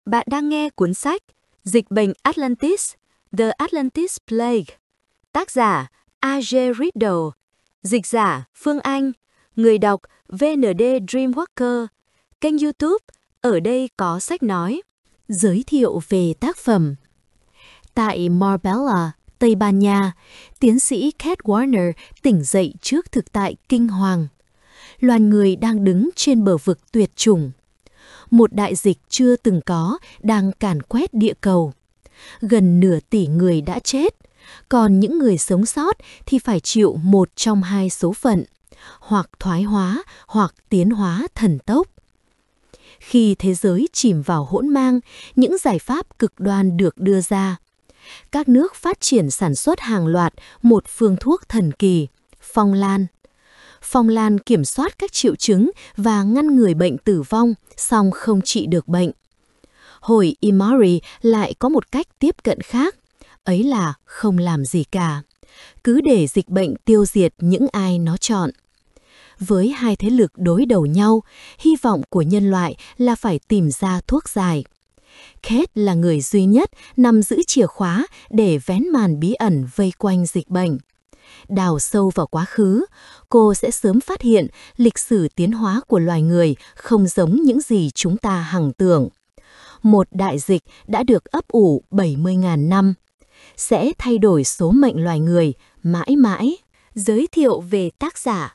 Bạn đang nghe cuốn sách Dịch bệnh Atlantis, The Atlantis Plague. Tác giả A.J. Riddle. Dịch giả Phương Anh. Người đọc VND Dreamwalker. Kênh YouTube Ở đây có sách nói. Giới thiệu về tác phẩm. Tại Marbella, Tây Ban Nha, tiến sĩ Kate Warner tỉnh dậy trước thực tại kinh hoàng. Loài người đang đứng trên bờ vực tuyệt chủng. Một đại dịch chưa từng có đang càn quét địa cầu. Gần nửa tỷ người đã chết, còn những người sống sót thì phải chịu một trong hai số phận, hoặc thoái hóa hoặc tiến hóa thần tốc. Khi thế giới chìm vào hỗn mang, những giải pháp cực đoan được đưa ra. Các nước phát triển sản xuất hàng loạt một phương thuốc thần kỳ, phong lan. Phong lan kiểm soát các triệu chứng và ngăn người bệnh tử vong, song không trị được bệnh. Hồi Imari lại có một cách tiếp cận khác, ấy là không làm gì cả, cứ để dịch bệnh tiêu diệt những ai nó chọn. Với hai thế lực đối đầu nhau, hy vọng của nhân loại là phải tìm ra thuốc giải. Kate là người duy nhất nắm giữ chìa khóa để vén màn bí ẩn vây quanh dịch bệnh. Đào sâu vào quá khứ, cô sẽ sớm phát hiện lịch sử tiến hóa của loài người không giống những gì chúng ta hằng tưởng. Một đại dịch đã được ấp ủ 70.000 năm, sẽ thay đổi số mệnh loài người mãi mãi. Giới thiệu về tác giả.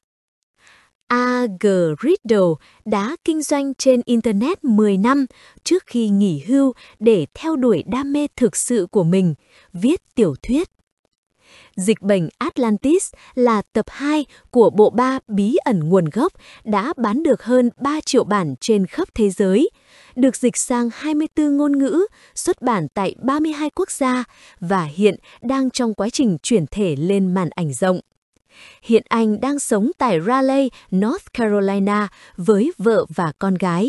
A.G. Riddle đã kinh doanh trên Internet 10 năm trước khi nghỉ hưu để theo đuổi đam mê thực sự của mình, viết tiểu thuyết. Dịch bệnh Atlantis là tập 2 của bộ 3 bí ẩn nguồn gốc đã bán được hơn 3 triệu bản trên khắp thế giới, được dịch sang 24 ngôn ngữ, xuất bản tại 32 quốc gia và hiện đang trong quá trình chuyển thể lên màn ảnh rộng. Hiện anh đang sống tại Raleigh, North Carolina với vợ và con gái.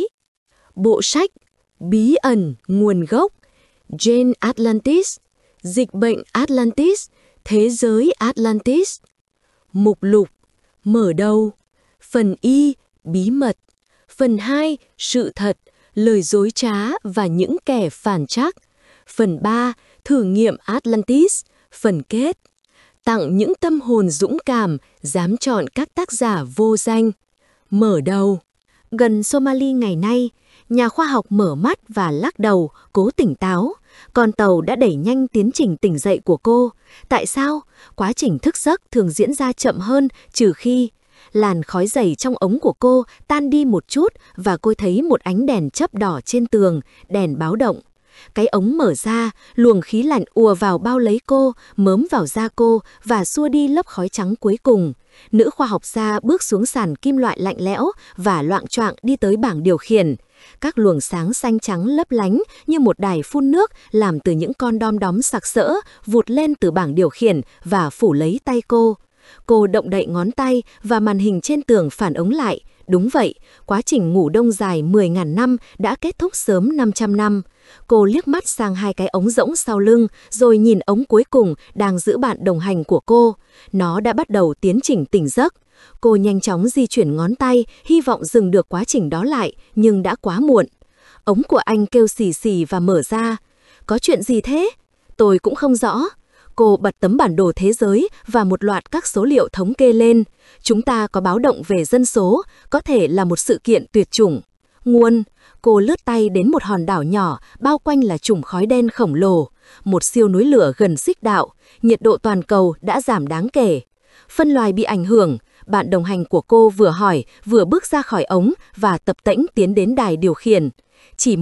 Bộ sách Bí ẩn nguồn gốc, Jane Atlantis, Dịch bệnh Atlantis, Thế giới Atlantis. Mục lục, mở đầu. Phần Y, bí mật. Phần 2, sự thật, lời dối trá và những kẻ phản trắc. Phần 3, thử nghiệm Atlantis. Phần kết, tặng những tâm hồn dũng cảm, dám chọn các tác giả vô danh. Mở đầu. Gần Somalia ngày nay, nhà khoa học mở mắt và lắc đầu, cố tỉnh táo. Con tàu đã đẩy nhanh tiến trình tỉnh dậy của cô. Tại sao? Quá trình thức giấc thường diễn ra chậm hơn, trừ khi làn khói dày trong ống của cô tan đi một chút và cô thấy một ánh đèn chớp đỏ trên tường, đèn báo động. Cái ống mở ra, luồng khí lạnh ùa vào bao lấy cô, mớm vào da cô và xua đi lớp khói trắng cuối cùng. Nữ khoa học gia bước xuống sàn kim loại lạnh lẽo và loạng choạng đi tới bảng điều khiển. Các luồng sáng xanh trắng lấp lánh như một đài phun nước làm từ những con đom đóm sặc sỡ vụt lên từ bảng điều khiển và phủ lấy tay cô. Cô động đậy ngón tay và màn hình trên tường phản ứng lại. Đúng vậy, quá trình ngủ đông dài 10.000 năm đã kết thúc sớm 500 năm. Cô liếc mắt sang hai cái ống rỗng sau lưng, rồi nhìn ống cuối cùng đang giữ bạn đồng hành của cô. Nó đã bắt đầu tiến trình tỉnh giấc. Cô nhanh chóng di chuyển ngón tay, hy vọng dừng được quá trình đó lại, nhưng đã quá muộn. Ống của anh kêu xì xì và mở ra. Có chuyện gì thế? Tôi cũng không rõ. Cô bật tấm bản đồ thế giới và một loạt các số liệu thống kê lên. Chúng ta có báo động về dân số, có thể là một sự kiện tuyệt chủng. Nguồn, cô lướt tay đến một hòn đảo nhỏ, bao quanh là chùm khói đen khổng lồ. Một siêu núi lửa gần xích đạo, nhiệt độ toàn cầu đã giảm đáng kể. Phân loài bị ảnh hưởng, bạn đồng hành của cô vừa hỏi, vừa bước ra khỏi ống và tập tễnh tiến đến đài điều khiển. Chỉ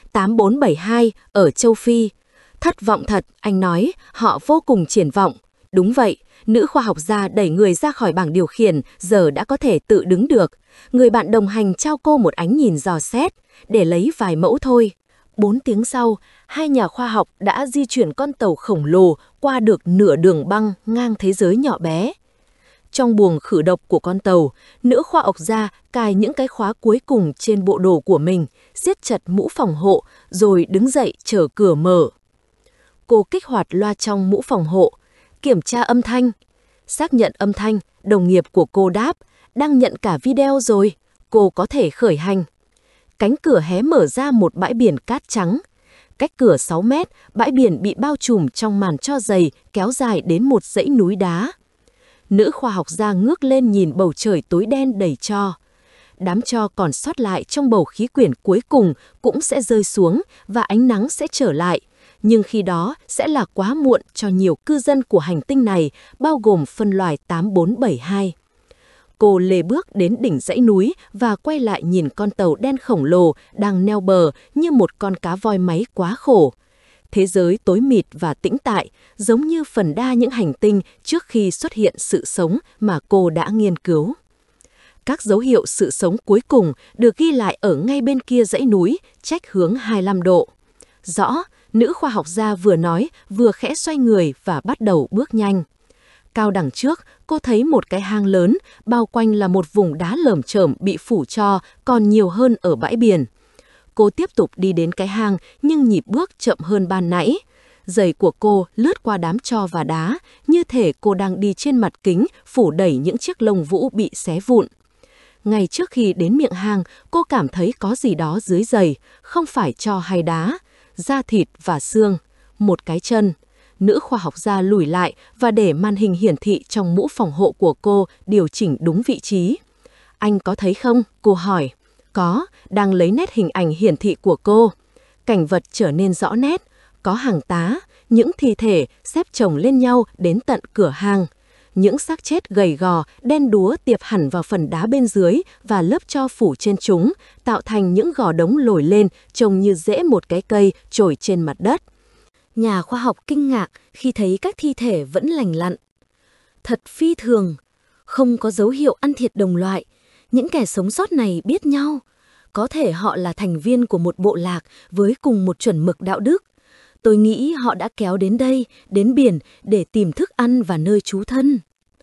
18472 ở châu Phi. Thất vọng thật, anh nói, họ vô cùng triển vọng. Đúng vậy, nữ khoa học gia đẩy người ra khỏi bảng điều khiển, giờ đã có thể tự đứng được. Người bạn đồng hành trao cô một ánh nhìn dò xét, để lấy vài mẫu thôi. 4 tiếng sau, hai nhà khoa học đã di chuyển con tàu khổng lồ qua được nửa đường băng ngang thế giới nhỏ bé. Trong buồng khử độc của con tàu, nữ khoa học gia cài những cái khóa cuối cùng trên bộ đồ của mình, siết chặt mũ phòng hộ, rồi đứng dậy chờ cửa mở. Cô kích hoạt loa trong mũ phòng hộ, kiểm tra âm thanh. Xác nhận âm thanh, đồng nghiệp của cô đáp, đang nhận cả video rồi, cô có thể khởi hành. Cánh cửa hé mở ra một bãi biển cát trắng. Cách cửa 6 mét, bãi biển bị bao trùm trong màn tro dày kéo dài đến một dãy núi đá. Nữ khoa học gia ngước lên nhìn bầu trời tối đen đầy tro. Đám tro còn sót lại trong bầu khí quyển cuối cùng cũng sẽ rơi xuống và ánh nắng sẽ trở lại. Nhưng khi đó sẽ là quá muộn cho nhiều cư dân của hành tinh này, bao gồm phân loài 8472. Cô lê bước đến đỉnh dãy núi và quay lại nhìn con tàu đen khổng lồ đang neo bờ như một con cá voi máy quá khổ. Thế giới tối mịt và tĩnh tại, giống như phần đa những hành tinh trước khi xuất hiện sự sống mà cô đã nghiên cứu. Các dấu hiệu sự sống cuối cùng được ghi lại ở ngay bên kia dãy núi, chệch hướng 25 độ. Rõ, nữ khoa học gia vừa nói vừa khẽ xoay người và bắt đầu bước nhanh. Cao đằng trước, cô thấy một cái hang lớn, bao quanh là một vùng đá lởm chởm bị phủ tro còn nhiều hơn ở bãi biển. Cô tiếp tục đi đến cái hang nhưng nhịp bước chậm hơn ban nãy. Giày của cô lướt qua đám tro và đá, như thể cô đang đi trên mặt kính phủ đầy những chiếc lông vũ bị xé vụn. Ngay trước khi đến miệng hang, cô cảm thấy có gì đó dưới giày, không phải tro hay đá, da thịt và xương, một cái chân. Nữ khoa học gia lùi lại và để màn hình hiển thị trong mũ phòng hộ của cô điều chỉnh đúng vị trí. Anh có thấy không? Cô hỏi. Có, đang lấy nét hình ảnh hiển thị của cô. Cảnh vật trở nên rõ nét, có hàng tá, những thi thể xếp chồng lên nhau đến tận cửa hang. Những xác chết gầy gò, đen đúa tiệp hẳn vào phần đá bên dưới và lớp tro phủ trên chúng, tạo thành những gò đống lồi lên trông như rễ một cái cây trồi trên mặt đất. Nhà khoa học kinh ngạc khi thấy các thi thể vẫn lành lặn. Thật phi thường, không có dấu hiệu ăn thịt đồng loại. Những kẻ sống sót này biết nhau. Có thể họ là thành viên của một bộ lạc với cùng một chuẩn mực đạo đức. Tôi nghĩ họ đã kéo đến đây, đến biển để tìm thức ăn và nơi trú thân.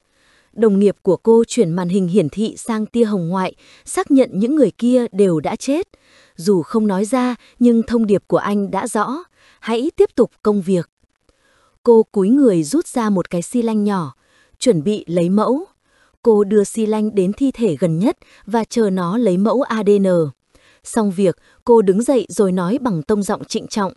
Đồng nghiệp của cô chuyển màn hình hiển thị sang tia hồng ngoại, xác nhận những người kia đều đã chết. Dù không nói ra, nhưng thông điệp của anh đã rõ. Hãy tiếp tục công việc. Cô cúi người rút ra một cái xi lanh nhỏ, chuẩn bị lấy mẫu. Cô đưa xi lanh đến thi thể gần nhất và chờ nó lấy mẫu ADN. Xong việc, cô đứng dậy rồi nói bằng tông giọng trịnh trọng.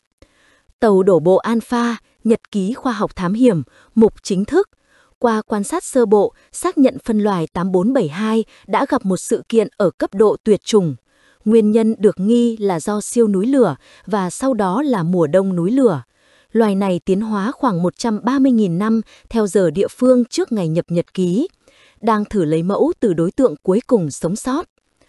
Tàu đổ bộ Alpha, nhật ký khoa học thám hiểm, mục chính thức. Qua quan sát sơ bộ, xác nhận phân loài 8472 đã gặp một sự kiện ở cấp độ tuyệt chủng. Nguyên nhân được nghi là do siêu núi lửa và sau đó là mùa đông núi lửa. Loài này tiến hóa khoảng 130.000 năm theo giờ địa phương trước ngày nhập nhật ký. Đang thử lấy mẫu từ đối tượng cuối cùng sống sót.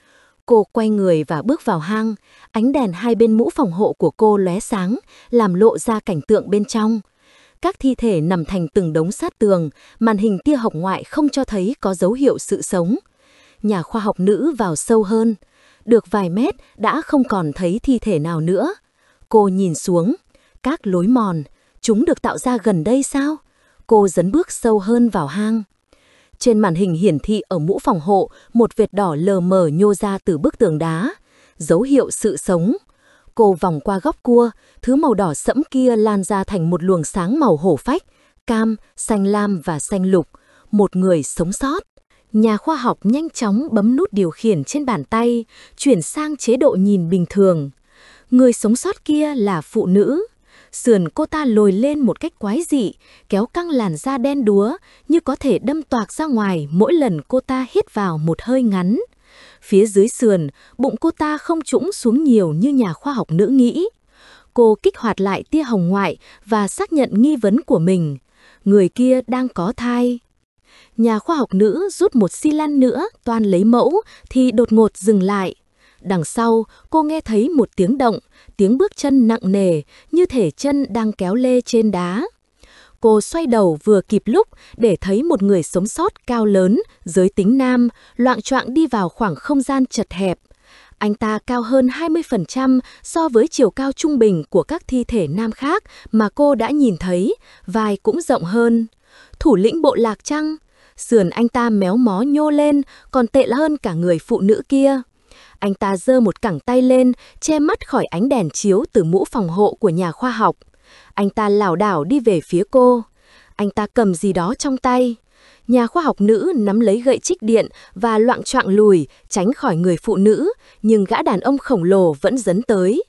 Cô quay người và bước vào hang, ánh đèn hai bên mũ phòng hộ của cô lóe sáng, làm lộ ra cảnh tượng bên trong. Các thi thể nằm thành từng đống sát tường, màn hình tia hồng ngoại không cho thấy có dấu hiệu sự sống. Nhà khoa học nữ vào sâu hơn. Được vài mét đã không còn thấy thi thể nào nữa. Cô nhìn xuống. Các lối mòn, chúng được tạo ra gần đây sao? Cô dấn bước sâu hơn vào hang. Trên màn hình hiển thị ở mũ phòng hộ, một vệt đỏ lờ mờ nhô ra từ bức tường đá. Dấu hiệu sự sống. Cô vòng qua góc cua, thứ màu đỏ sẫm kia lan ra thành một luồng sáng màu hổ phách, cam, xanh lam và xanh lục. Một người sống sót. Nhà khoa học nhanh chóng bấm nút điều khiển trên bàn tay, chuyển sang chế độ nhìn bình thường. Người sống sót kia là phụ nữ. Sườn cô ta lồi lên một cách quái dị, kéo căng làn da đen đúa, như có thể đâm toạc ra ngoài mỗi lần cô ta hít vào một hơi ngắn. Phía dưới sườn, bụng cô ta không trũng xuống nhiều như nhà khoa học nữ nghĩ. Cô kích hoạt lại tia hồng ngoại và xác nhận nghi vấn của mình. Người kia đang có thai. Nhà khoa học nữ rút một xi lanh nữa, toan lấy mẫu, thì đột ngột dừng lại. Đằng sau, cô nghe thấy một tiếng động, tiếng bước chân nặng nề, như thể chân đang kéo lê trên đá. Cô xoay đầu vừa kịp lúc để thấy một người sống sót cao lớn, giới tính nam, loạng choạng đi vào khoảng không gian chật hẹp. Anh ta cao hơn 20% so với chiều cao trung bình của các thi thể nam khác mà cô đã nhìn thấy, vai cũng rộng hơn. Thủ lĩnh bộ lạc chăng? Sườn anh ta méo mó nhô lên, còn tệ hơn cả người phụ nữ kia. Anh ta giơ một cẳng tay lên, che mắt khỏi ánh đèn chiếu từ mũ phòng hộ của nhà khoa học. Anh ta lảo đảo đi về phía cô. Anh ta cầm gì đó trong tay. Nhà khoa học nữ nắm lấy gậy trích điện và loạng choạng lùi, tránh khỏi người phụ nữ, nhưng gã đàn ông khổng lồ vẫn dấn tới.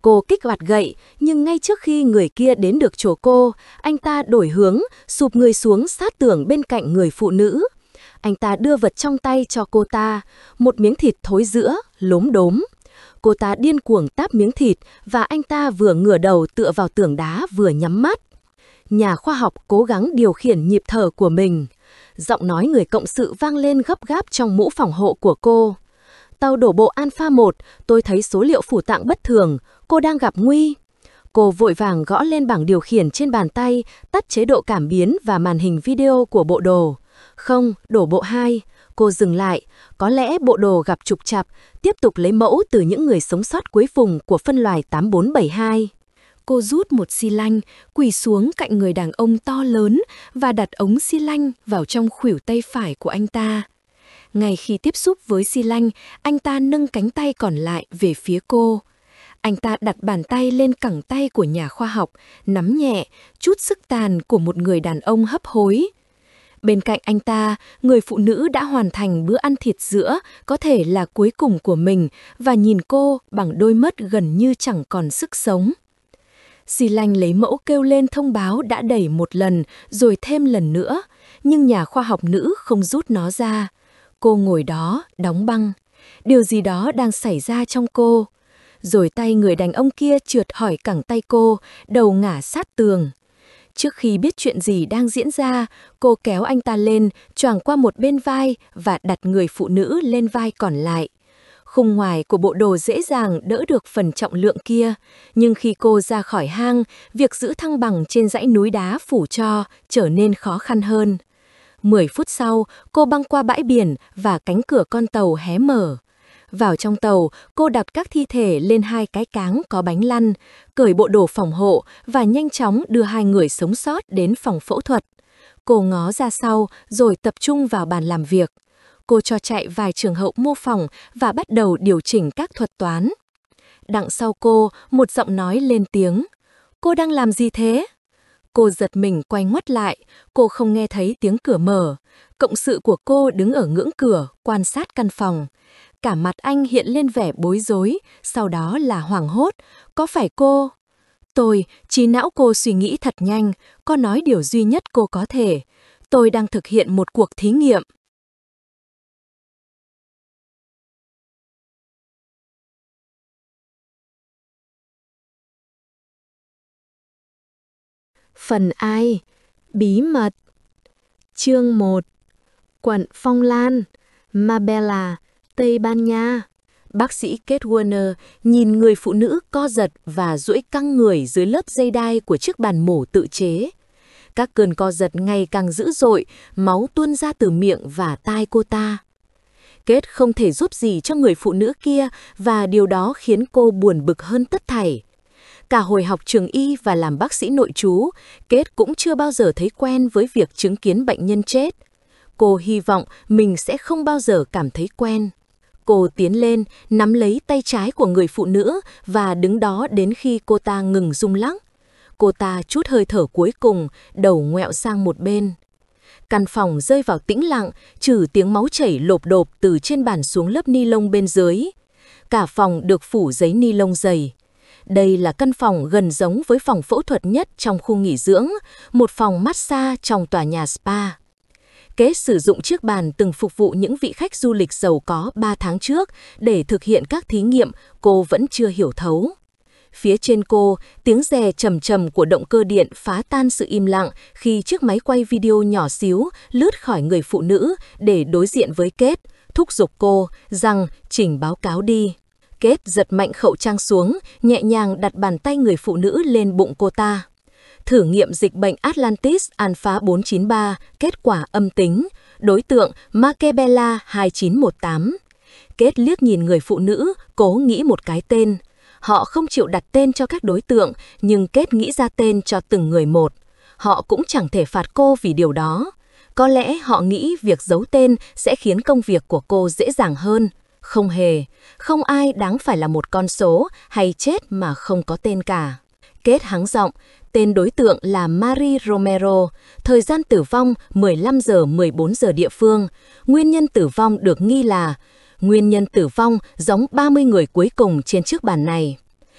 Cô kích hoạt gậy, nhưng ngay trước khi người kia đến được chỗ cô, anh ta đổi hướng, sụp người xuống sát tường bên cạnh người phụ nữ. Anh ta đưa vật trong tay cho cô ta, một miếng thịt thối rữa, lốm đốm. Cô ta điên cuồng táp miếng thịt và anh ta vừa ngửa đầu tựa vào tường đá vừa nhắm mắt. Nhà khoa học cố gắng điều khiển nhịp thở của mình. Giọng nói người cộng sự vang lên gấp gáp trong mũ phòng hộ của cô. Tàu đổ bộ Alpha 1, tôi thấy số liệu phủ tạng bất thường, cô đang gặp nguy. Cô vội vàng gõ lên bảng điều khiển trên bàn tay, tắt chế độ cảm biến và màn hình video của bộ đồ. Không, đổ bộ 2. Cô dừng lại, có lẽ bộ đồ gặp trục trặc, tiếp tục lấy mẫu từ những người sống sót cuối cùng của phân loài 8472. Cô rút một xi lanh, quỳ xuống cạnh người đàn ông to lớn và đặt ống xi lanh vào trong khuỷu tay phải của anh ta. Ngay khi tiếp xúc với xi lanh, anh ta nâng cánh tay còn lại về phía cô. Anh ta đặt bàn tay lên cẳng tay của nhà khoa học, nắm nhẹ, chút sức tàn của một người đàn ông hấp hối. Bên cạnh anh ta, người phụ nữ đã hoàn thành bữa ăn thịt sữa, có thể là cuối cùng của mình, và nhìn cô bằng đôi mắt gần như chẳng còn sức sống. Xi lanh lấy mẫu kêu lên thông báo đã đẩy một lần, rồi thêm lần nữa, nhưng nhà khoa học nữ không rút nó ra. Cô ngồi đó, đóng băng. Điều gì đó đang xảy ra trong cô. Rồi tay người đàn ông kia trượt khỏi cẳng tay cô, đầu ngả sát tường. Trước khi biết chuyện gì đang diễn ra, cô kéo anh ta lên, choàng qua một bên vai và đặt người phụ nữ lên vai còn lại. Khung ngoài của bộ đồ dễ dàng đỡ được phần trọng lượng kia, nhưng khi cô ra khỏi hang, việc giữ thăng bằng trên dãy núi đá phủ cho trở nên khó khăn hơn. 10 phút sau, cô băng qua bãi biển và cánh cửa con tàu hé mở. Vào trong tàu, cô đặt các thi thể lên 2 cái cáng có bánh lăn, cởi bộ đồ phòng hộ và nhanh chóng đưa 2 người sống sót đến phòng phẫu thuật. Cô ngó ra sau rồi tập trung vào bàn làm việc. Cô cho chạy vài trường hợp mô phỏng và bắt đầu điều chỉnh các thuật toán. Đằng sau cô, một giọng nói lên tiếng. Cô đang làm gì thế? Cô giật mình quay ngoắt lại, cô không nghe thấy tiếng cửa mở. Cộng sự của cô đứng ở ngưỡng cửa, quan sát căn phòng. Cả mặt anh hiện lên vẻ bối rối, sau đó là hoảng hốt. Có phải cô? Trí não cô suy nghĩ thật nhanh, có nói điều duy nhất cô có thể. Tôi đang thực hiện một cuộc thí nghiệm. Phần ai? Bí mật. Chương 1. Quận Phong Lan, Marbella, Tây Ban Nha. Bác sĩ Kate Warner nhìn người phụ nữ co giật và duỗi căng người dưới lớp dây đai của chiếc bàn mổ tự chế. Các cơn co giật ngày càng dữ dội, máu tuôn ra từ miệng và tai cô ta. Kate không thể giúp gì cho người phụ nữ kia và điều đó khiến cô buồn bực hơn tất thảy. Cả hồi học trường y và làm bác sĩ nội trú, Kate cũng chưa bao giờ thấy quen với việc chứng kiến bệnh nhân chết. Cô hy vọng mình sẽ không bao giờ cảm thấy quen. Cô tiến lên, nắm lấy tay trái của người phụ nữ và đứng đó đến khi cô ta ngừng rung lắc. Cô ta trút hơi thở cuối cùng, đầu ngoẹo sang một bên. Căn phòng rơi vào tĩnh lặng, trừ tiếng máu chảy lộp độp từ trên bàn xuống lớp ni lông bên dưới. Cả phòng được phủ giấy ni lông dày. Đây là căn phòng gần giống với phòng phẫu thuật nhất trong khu nghỉ dưỡng, một phòng massage trong tòa nhà spa. Kate sử dụng chiếc bàn từng phục vụ những vị khách du lịch giàu có 3 tháng trước để thực hiện các thí nghiệm cô vẫn chưa hiểu thấu. Phía trên cô, tiếng rè trầm trầm của động cơ điện phá tan sự im lặng khi chiếc máy quay video nhỏ xíu lướt khỏi người phụ nữ để đối diện với Kate, thúc giục cô rằng trình báo cáo đi. Kate giật mạnh khẩu trang xuống, nhẹ nhàng đặt bàn tay người phụ nữ lên bụng cô ta. Thử nghiệm dịch bệnh Atlantis Alpha 493, kết quả âm tính, đối tượng Makebella 2918. Kate liếc nhìn người phụ nữ, cố nghĩ một cái tên. Họ không chịu đặt tên cho các đối tượng, nhưng Kate nghĩ ra tên cho từng người một. Họ cũng chẳng thể phạt cô vì điều đó. Có lẽ họ nghĩ việc giấu tên sẽ khiến công việc của cô dễ dàng hơn. Không hề, không ai đáng phải là một con số hay chết mà không có tên cả. Kate hắng giọng, tên đối tượng là Marie Romero, thời gian tử vong 15 giờ 14 giờ địa phương. Nguyên nhân tử vong được nghi là nguyên nhân tử vong giống 30 người cuối cùng trên chiếc bàn này.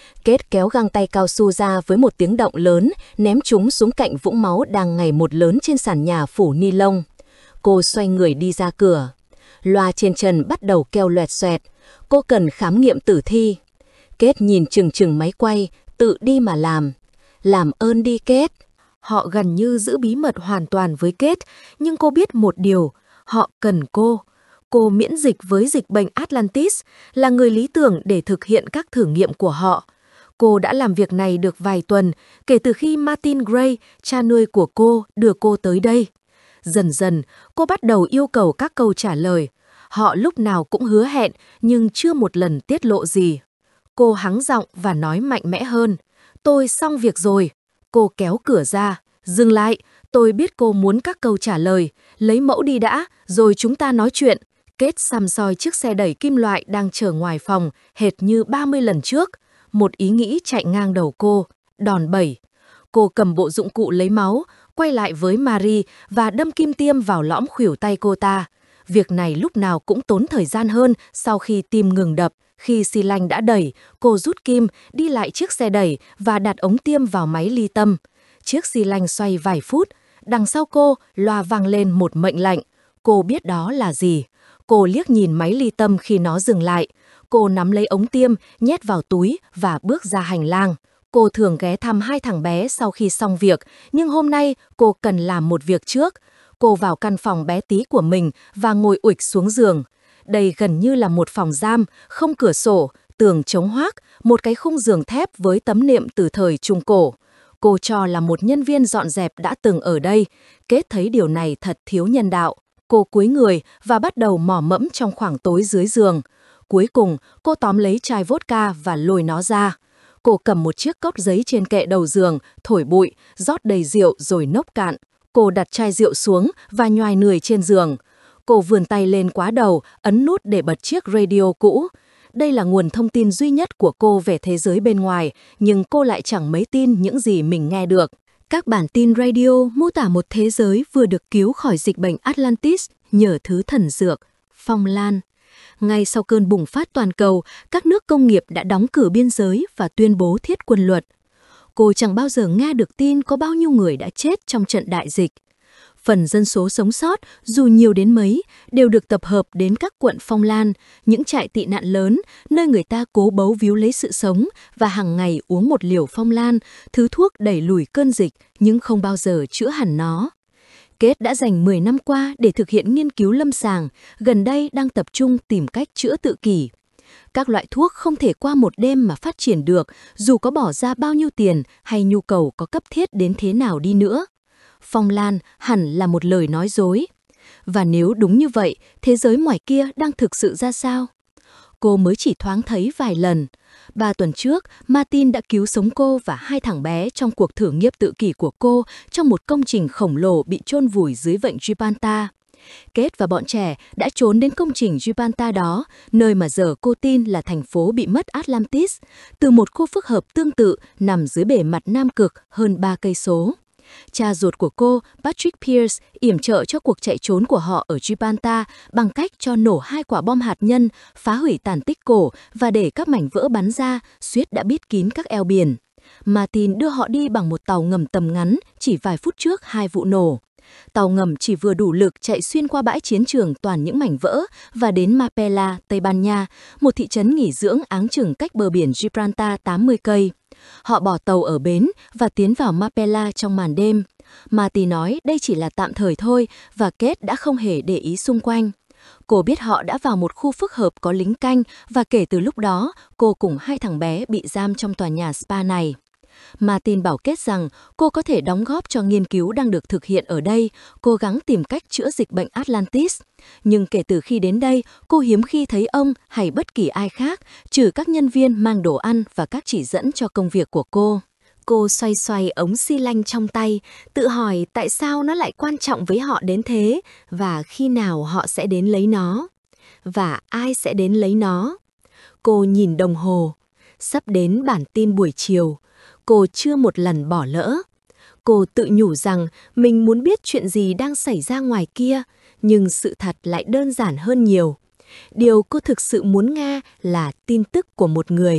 Kết kéo găng tay cao su ra với một tiếng động lớn, ném chúng xuống cạnh vũng máu đang ngày một lớn trên sàn nhà phủ ni lông. Cô xoay người đi ra cửa. Loa trên trần bắt đầu kêu loẹt xoẹt. Cô cần khám nghiệm tử thi. Kết nhìn chừng chừng máy quay, tự đi mà làm. Làm ơn đi Kết. Họ gần như giữ bí mật hoàn toàn với Kết, nhưng cô biết một điều, họ cần cô. Cô miễn dịch với dịch bệnh Atlantis, là người lý tưởng để thực hiện các thử nghiệm của họ. Cô đã làm việc này được vài tuần, kể từ khi Martin Gray, cha nuôi của cô, đưa cô tới đây. Dần dần, cô bắt đầu yêu cầu các câu trả lời. Họ lúc nào cũng hứa hẹn, nhưng chưa một lần tiết lộ gì. Cô hắng giọng và nói mạnh mẽ hơn. Tôi xong việc rồi. Cô kéo cửa ra. Dừng lại, tôi biết cô muốn các câu trả lời. Lấy mẫu đi đã, rồi chúng ta nói chuyện. Kết săm soi chiếc xe đẩy kim loại đang chờ ngoài phòng, hệt như 30 lần trước. Một ý nghĩ chạy ngang đầu cô, đòn bẩy. Cô cầm bộ dụng cụ lấy máu, quay lại với Marie và đâm kim tiêm vào lõm khuỷu tay cô ta. Việc này lúc nào cũng tốn thời gian hơn sau khi tim ngừng đập. Khi xi lanh đã đẩy, cô rút kim, đi lại chiếc xe đẩy và đặt ống tiêm vào máy ly tâm. Chiếc xi lanh xoay vài phút. Đằng sau cô, loa vang lên một mệnh lệnh. Cô biết đó là gì. Cô liếc nhìn máy ly tâm khi nó dừng lại. Cô nắm lấy ống tiêm, nhét vào túi và bước ra hành lang. Cô thường ghé thăm hai thằng bé sau khi xong việc, nhưng hôm nay cô cần làm một việc trước. Cô vào căn phòng bé tí của mình và ngồi ụịch xuống giường. Đây gần như là một phòng giam, không cửa sổ, tường chống hoác, một cái khung giường thép với tấm niệm từ thời Trung Cổ. Cô cho là một nhân viên dọn dẹp đã từng ở đây. Kết thấy điều này thật thiếu nhân đạo. Cô cúi người và bắt đầu mò mẫm trong khoảng tối dưới giường. Cuối cùng, cô tóm lấy chai vodka và lôi nó ra. Cô cầm một chiếc cốc giấy trên kệ đầu giường, thổi bụi, rót đầy rượu rồi nốc cạn. Cô đặt chai rượu xuống và nhoài nười trên giường. Cô vươn tay lên quá đầu, ấn nút để bật chiếc radio cũ. Đây là nguồn thông tin duy nhất của cô về thế giới bên ngoài, nhưng cô lại chẳng mấy tin những gì mình nghe được. Các bản tin radio mô tả một thế giới vừa được cứu khỏi dịch bệnh Atlantis nhờ thứ thần dược, phong lan. Ngay sau cơn bùng phát toàn cầu, các nước công nghiệp đã đóng cửa biên giới và tuyên bố thiết quân luật. Cô chẳng bao giờ nghe được tin có bao nhiêu người đã chết trong trận đại dịch. Phần dân số sống sót, dù nhiều đến mấy, đều được tập hợp đến các quận Phong Lan, những trại tị nạn lớn, nơi người ta cố bấu víu lấy sự sống và hàng ngày uống một liều Phong Lan, thứ thuốc đẩy lùi cơn dịch nhưng không bao giờ chữa hẳn nó. Kết đã dành 10 năm qua để thực hiện nghiên cứu lâm sàng, gần đây đang tập trung tìm cách chữa tự kỷ. Các loại thuốc không thể qua một đêm mà phát triển được, dù có bỏ ra bao nhiêu tiền hay nhu cầu có cấp thiết đến thế nào đi nữa. Phong lan hẳn là một lời nói dối. Và nếu đúng như vậy, thế giới ngoài kia đang thực sự ra sao? Cô mới chỉ thoáng thấy vài lần. 3 tuần trước, Martin đã cứu sống cô và hai thằng bé trong cuộc thử nghiệm tự kỷ của cô trong một công trình khổng lồ bị chôn vùi dưới vịnh Gibraltar. Kết và bọn trẻ đã trốn đến công trình Gibraltar đó, nơi mà giờ cô tin là thành phố bị mất Atlantis, từ một khu phức hợp tương tự nằm dưới bề mặt Nam Cực hơn 3 cây số. Cha ruột của cô, Patrick Pierce, yểm trợ cho cuộc chạy trốn của họ ở Gibraltar bằng cách cho nổ 2 quả bom hạt nhân, phá hủy tàn tích cổ và để các mảnh vỡ bắn ra, suýt đã bít kín các eo biển. Martin đưa họ đi bằng một tàu ngầm tầm ngắn chỉ vài phút trước 2 vụ nổ. Tàu ngầm chỉ vừa đủ lực chạy xuyên qua bãi chiến trường toàn những mảnh vỡ và đến Marbella, Tây Ban Nha, một thị trấn nghỉ dưỡng áng chừng cách bờ biển Gibraltar 80 cây. Họ bỏ tàu ở bến và tiến vào Marbella trong màn đêm. Marty nói đây chỉ là tạm thời thôi và Kate đã không hề để ý xung quanh. Cô biết họ đã vào một khu phức hợp có lính canh và kể từ lúc đó, cô cùng hai thằng bé bị giam trong tòa nhà spa này. Martin bảo Kate rằng cô có thể đóng góp cho nghiên cứu đang được thực hiện ở đây, cố gắng tìm cách chữa dịch bệnh Atlantis. Nhưng kể từ khi đến đây, cô hiếm khi thấy ông hay bất kỳ ai khác, trừ các nhân viên mang đồ ăn và các chỉ dẫn cho công việc của cô. Cô xoay xoay ống xi lanh trong tay, tự hỏi tại sao nó lại quan trọng với họ đến thế và khi nào họ sẽ đến lấy nó. Và ai sẽ đến lấy nó? Cô nhìn đồng hồ. Sắp đến bản tin buổi chiều. Cô chưa một lần bỏ lỡ. Cô tự nhủ rằng mình muốn biết chuyện gì đang xảy ra ngoài kia, nhưng sự thật lại đơn giản hơn nhiều. Điều cô thực sự muốn nghe là tin tức của một người,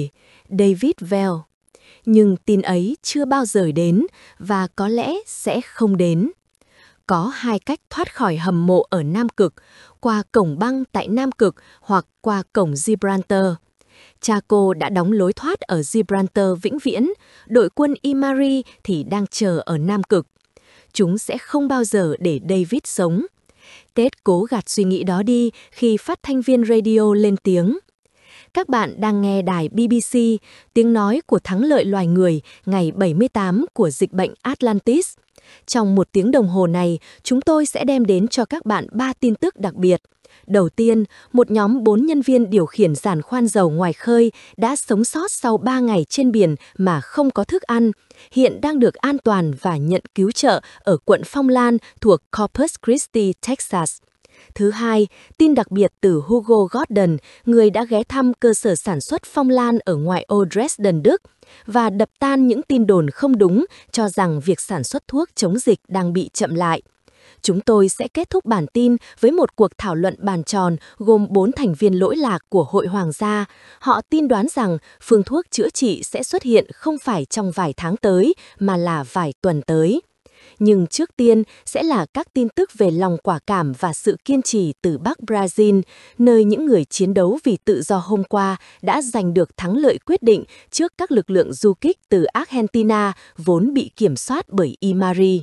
David Vell. Nhưng tin ấy chưa bao giờ đến và có lẽ sẽ không đến. Có hai cách thoát khỏi hầm mộ ở Nam Cực, qua cổng băng tại Nam Cực hoặc qua cổng Gibraltar. Cha cô đã đóng lối thoát ở Gibraltar vĩnh viễn, đội quân Imari thì đang chờ ở Nam Cực. Chúng sẽ không bao giờ để David sống. Ted cố gạt suy nghĩ đó đi khi phát thanh viên radio lên tiếng. Các bạn đang nghe đài BBC, tiếng nói của thắng lợi loài người, ngày 78 của dịch bệnh Atlantis. Trong 1 tiếng đồng hồ này, chúng tôi sẽ đem đến cho các bạn 3 tin tức đặc biệt. Đầu tiên, một nhóm 4 nhân viên điều khiển giàn khoan dầu ngoài khơi đã sống sót sau 3 ngày trên biển mà không có thức ăn, hiện đang được an toàn và nhận cứu trợ ở quận Phong Lan thuộc Corpus Christi, Texas. Thứ hai, tin đặc biệt từ Hugo Gordon, người đã ghé thăm cơ sở sản xuất Phong Lan ở ngoại ô Dresden, Đức, và đập tan những tin đồn không đúng cho rằng việc sản xuất thuốc chống dịch đang bị chậm lại. Chúng tôi sẽ kết thúc bản tin với một cuộc thảo luận bàn tròn gồm 4 thành viên lỗi lạc của Hội Hoàng gia. Họ tin đoán rằng phương thuốc chữa trị sẽ xuất hiện không phải trong vài tháng tới, mà là vài tuần tới. Nhưng trước tiên sẽ là các tin tức về lòng quả cảm và sự kiên trì từ Bắc Brazil, nơi những người chiến đấu vì tự do hôm qua đã giành được thắng lợi quyết định trước các lực lượng du kích từ Argentina vốn bị kiểm soát bởi Imari.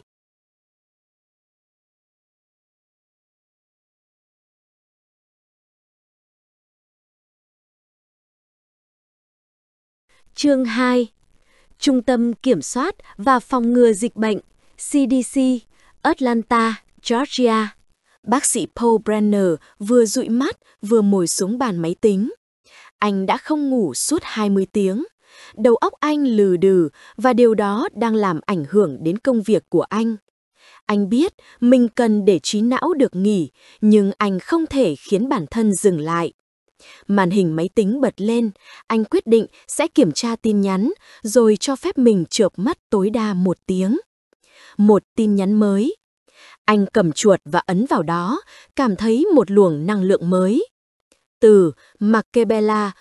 Chương 2. Trung tâm Kiểm soát và Phòng ngừa Dịch bệnh CDC, Atlanta, Georgia. Bác sĩ Paul Brenner vừa dụi mắt vừa ngồi xuống bàn máy tính. Anh đã không ngủ suốt 20 tiếng. Đầu óc anh lừ đừ và điều đó đang làm ảnh hưởng đến công việc của anh. Anh biết mình cần để trí não được nghỉ, nhưng anh không thể khiến bản thân dừng lại. Màn hình máy tính bật lên, anh quyết định sẽ kiểm tra tin nhắn, rồi cho phép mình chợp mắt tối đa 1 tiếng. Một tin nhắn mới. Anh cầm chuột và ấn vào đó, cảm thấy một luồng năng lượng mới. Từ Makebela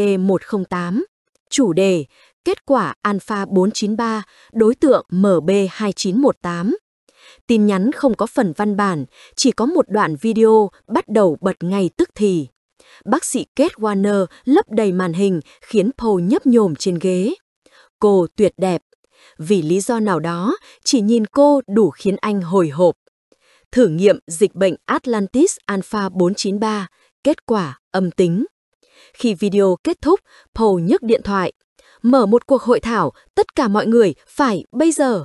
OD108. Chủ đề: kết quả Alpha 493, đối tượng MB2918. Tin nhắn không có phần văn bản, chỉ có một đoạn video bắt đầu bật ngay tức thì. Bác sĩ Kate Warner lấp đầy màn hình khiến Paul nhấp nhổm trên ghế. Cô tuyệt đẹp. Vì lý do nào đó, chỉ nhìn cô đủ khiến anh hồi hộp. Thử nghiệm dịch bệnh Atlantis Alpha 493, kết quả âm tính. Khi video kết thúc, Paul nhấc điện thoại. Mở một cuộc hội thảo, tất cả mọi người, phải bây giờ.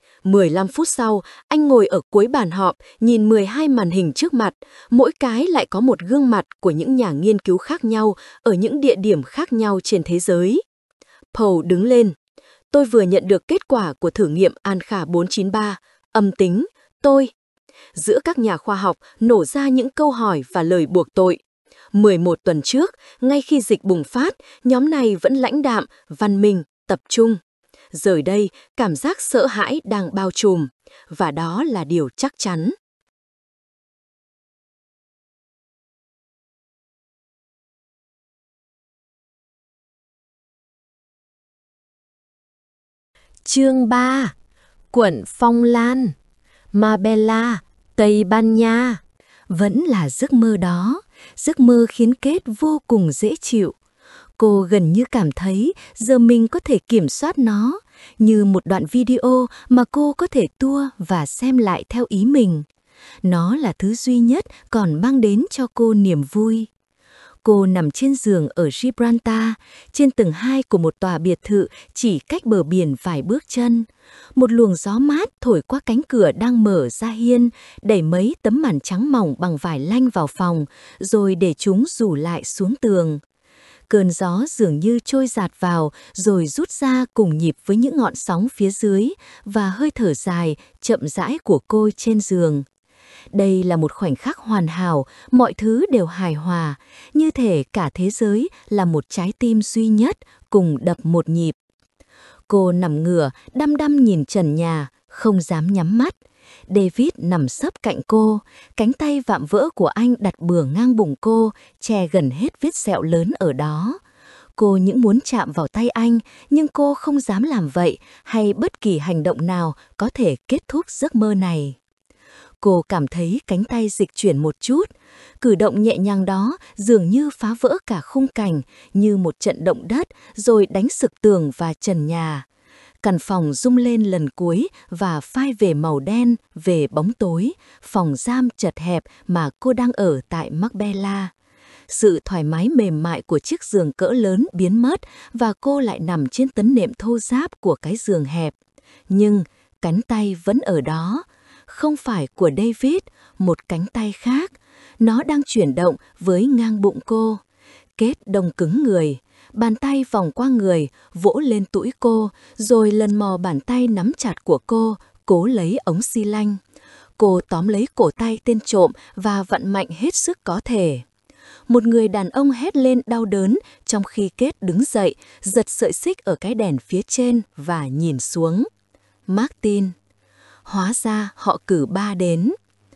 15 phút sau, anh ngồi ở cuối bàn họp, nhìn 12 màn hình trước mặt, mỗi cái lại có một gương mặt của những nhà nghiên cứu khác nhau ở những địa điểm khác nhau trên thế giới. Paul đứng lên. Tôi vừa nhận được kết quả của thử nghiệm Alpha 493, âm tính, tôi. Giữa các nhà khoa học nổ ra những câu hỏi và lời buộc tội. 11 tuần trước, ngay khi dịch bùng phát, nhóm này vẫn lãnh đạm, văn minh, tập trung. Giờ đây, cảm giác sợ hãi đang bao trùm, và đó là điều chắc chắn. Chương 3. Quận Phong Lan, Marbella, Tây Ban Nha. Vẫn là giấc mơ đó, giấc mơ khiến Kate vô cùng dễ chịu. Cô gần như cảm thấy giờ mình có thể kiểm soát nó, như một đoạn video mà cô có thể tua và xem lại theo ý mình. Nó là thứ duy nhất còn mang đến cho cô niềm vui. Cô nằm trên giường ở Gibraltar, trên tầng 2 của một tòa biệt thự chỉ cách bờ biển vài bước chân. Một luồng gió mát thổi qua cánh cửa đang mở ra hiên, đẩy mấy tấm màn trắng mỏng bằng vải lanh vào phòng, rồi để chúng rủ lại xuống tường. Cơn gió dường như trôi dạt vào rồi rút ra cùng nhịp với những ngọn sóng phía dưới và hơi thở dài, chậm rãi của cô trên giường. Đây là một khoảnh khắc hoàn hảo, mọi thứ đều hài hòa, như thể cả thế giới là một trái tim duy nhất cùng đập một nhịp. Cô nằm ngửa, đăm đăm nhìn trần nhà, không dám nhắm mắt. David nằm sấp cạnh cô, cánh tay vạm vỡ của anh đặt bừa ngang bụng cô, che gần hết vết sẹo lớn ở đó. Cô những muốn chạm vào tay anh, nhưng cô không dám làm vậy hay bất kỳ hành động nào có thể kết thúc giấc mơ này. Cô cảm thấy cánh tay dịch chuyển một chút. Cử động nhẹ nhàng đó dường như phá vỡ cả khung cảnh, như một trận động đất rồi đánh sực tường và trần nhà. Căn phòng rung lên lần cuối và phai về màu đen, về bóng tối, phòng giam chật hẹp mà cô đang ở tại Marbella. Sự thoải mái mềm mại của chiếc giường cỡ lớn biến mất và cô lại nằm trên tấm nệm thô ráp của cái giường hẹp. Nhưng cánh tay vẫn ở đó. Không phải của David, một cánh tay khác. Nó đang chuyển động với ngang bụng cô. Kết đông cứng người. Bàn tay vòng qua người, vỗ lên tũi cô, rồi lần mò bàn tay nắm chặt của cô, cố lấy ống xi lanh. Cô tóm lấy cổ tay tên trộm và vặn mạnh hết sức có thể. Một người đàn ông hét lên đau đớn trong khi Kết đứng dậy, giật sợi xích ở cái đèn phía trên và nhìn xuống. Martin. Hóa ra họ cử ba đến.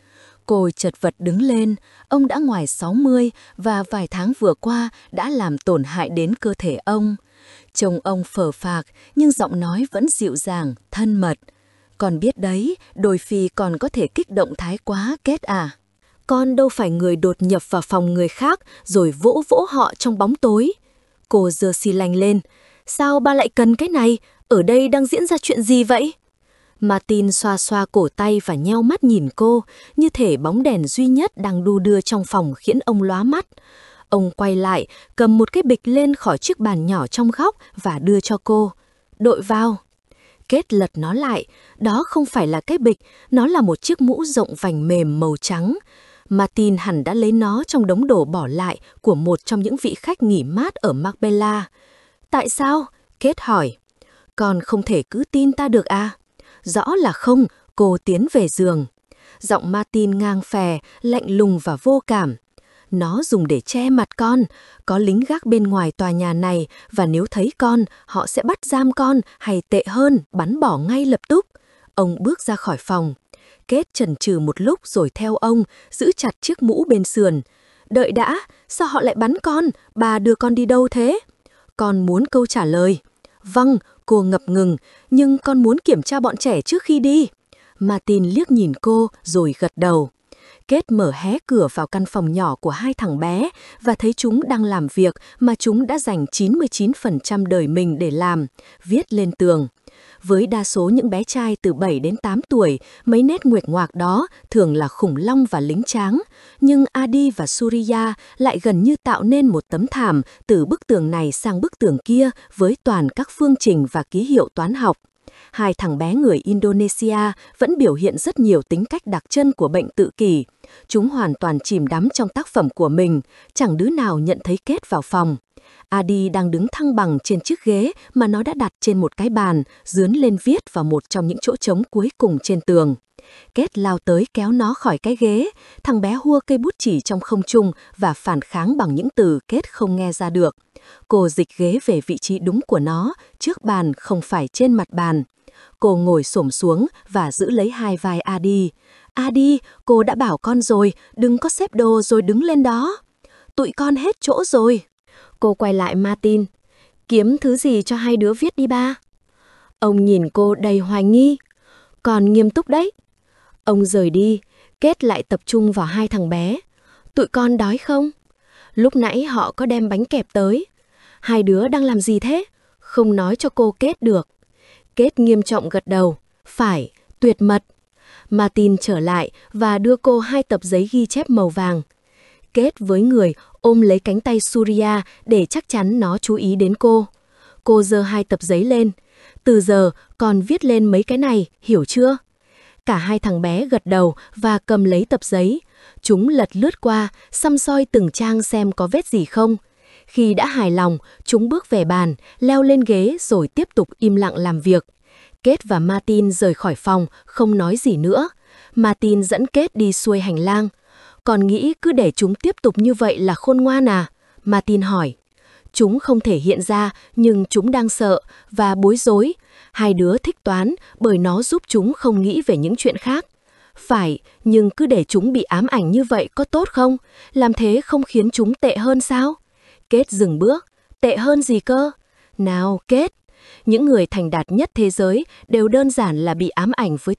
Cô chật vật đứng lên, ông đã ngoài 60 và vài tháng vừa qua đã làm tổn hại đến cơ thể ông. Trông ông phờ phạc nhưng giọng nói vẫn dịu dàng, thân mật. Con biết đấy, đôi khi còn có thể kích động thái quá, Kết à. Con đâu phải người đột nhập vào phòng người khác rồi vỗ vỗ họ trong bóng tối. Cô giơ xi lanh lên. Sao ba lại cần cái này? Ở đây đang diễn ra chuyện gì vậy? Martin xoa xoa cổ tay và nheo mắt nhìn cô, như thể bóng đèn duy nhất đang đu đưa trong phòng khiến ông lóa mắt. Ông quay lại, cầm một cái bịch lên khỏi chiếc bàn nhỏ trong góc và đưa cho cô. Đội vào. Kết lật nó lại. Đó không phải là cái bịch, nó là một chiếc mũ rộng vành mềm màu trắng. Martin hẳn đã lấy nó trong đống đồ bỏ lại của một trong những vị khách nghỉ mát ở Marbella. Tại sao? Kết hỏi. Con không thể cứ tin ta được à? Rõ là không, cô tiến về giường. Giọng Martin ngang phè, lạnh lùng và vô cảm. Nó dùng để che mặt con, có lính gác bên ngoài tòa nhà này và nếu thấy con, họ sẽ bắt giam con hay tệ hơn, bắn bỏ ngay lập tức. Ông bước ra khỏi phòng. Kết chần chừ một lúc rồi theo ông, giữ chặt chiếc mũ bên sườn. Đợi đã, sao họ lại bắn con? Bà đưa con đi đâu thế? Con muốn câu trả lời. Vâng, cô ngập ngừng, nhưng con muốn kiểm tra bọn trẻ trước khi đi. Martin liếc nhìn cô rồi gật đầu. Kết mở hé cửa vào căn phòng nhỏ của hai thằng bé và thấy chúng đang làm việc mà chúng đã dành 99% đời mình để làm, viết lên tường. Với đa số những bé trai từ 7 đến 8 tuổi, mấy nét nguệch ngoạc đó thường là khủng long và lính tráng. Nhưng Adi và Surya lại gần như tạo nên một tấm thảm từ bức tường này sang bức tường kia với toàn các phương trình và ký hiệu toán học. Hai thằng bé người Indonesia vẫn biểu hiện rất nhiều tính cách đặc trưng của bệnh tự kỷ. Chúng hoàn toàn chìm đắm trong tác phẩm của mình, chẳng đứa nào nhận thấy Kết vào phòng. Adi đang đứng thăng bằng trên chiếc ghế mà nó đã đặt trên một cái bàn, dướn lên viết vào một trong những chỗ trống cuối cùng trên tường. Kết lao tới kéo nó khỏi cái ghế, thằng bé hua cây bút chỉ trong không trung và phản kháng bằng những từ Kết không nghe ra được. Cô dịch ghế về vị trí đúng của nó, trước bàn không phải trên mặt bàn. Cô ngồi xổm xuống và giữ lấy hai vai Adi. Adi, cô đã bảo con rồi, đừng có xếp đồ rồi đứng lên đó. Tụi con hết chỗ rồi. Cô quay lại Martin. Kiếm thứ gì cho hai đứa viết đi ba. Ông nhìn cô đầy hoài nghi. Còn nghiêm túc đấy. Ông rời đi, Kết lại tập trung vào hai thằng bé. Tụi con đói không? Lúc nãy họ có đem bánh kẹp tới. Hai đứa đang làm gì thế? Không nói cho cô Kết được. Kết nghiêm trọng gật đầu. Phải, tuyệt mật. Martin trở lại và đưa cô hai tập giấy ghi chép màu vàng. Kết với người ôm lấy cánh tay Surya để chắc chắn nó chú ý đến cô. Cô giơ hai tập giấy lên. Từ giờ con viết lên mấy cái này, hiểu chưa? Cả hai thằng bé gật đầu và cầm lấy tập giấy. Chúng lật lướt qua, săm soi từng trang xem có vết gì không. Khi đã hài lòng, chúng bước về bàn, leo lên ghế rồi tiếp tục im lặng làm việc. Kết và Martin rời khỏi phòng, không nói gì nữa. Martin dẫn Kết đi xuôi hành lang. Còn nghĩ cứ để chúng tiếp tục như vậy là khôn ngoan à? Martin hỏi. Chúng không thể hiện ra, nhưng chúng đang sợ và bối rối. Hai đứa thích toán bởi nó giúp chúng không nghĩ về những chuyện khác. Phải, nhưng cứ để chúng bị ám ảnh như vậy có tốt không? Làm thế không khiến chúng tệ hơn sao? Kết dừng bước. Tệ hơn gì cơ? Nào, Kết. Những người thành đạt nhất thế giới đều đơn giản là bị ám ảnh với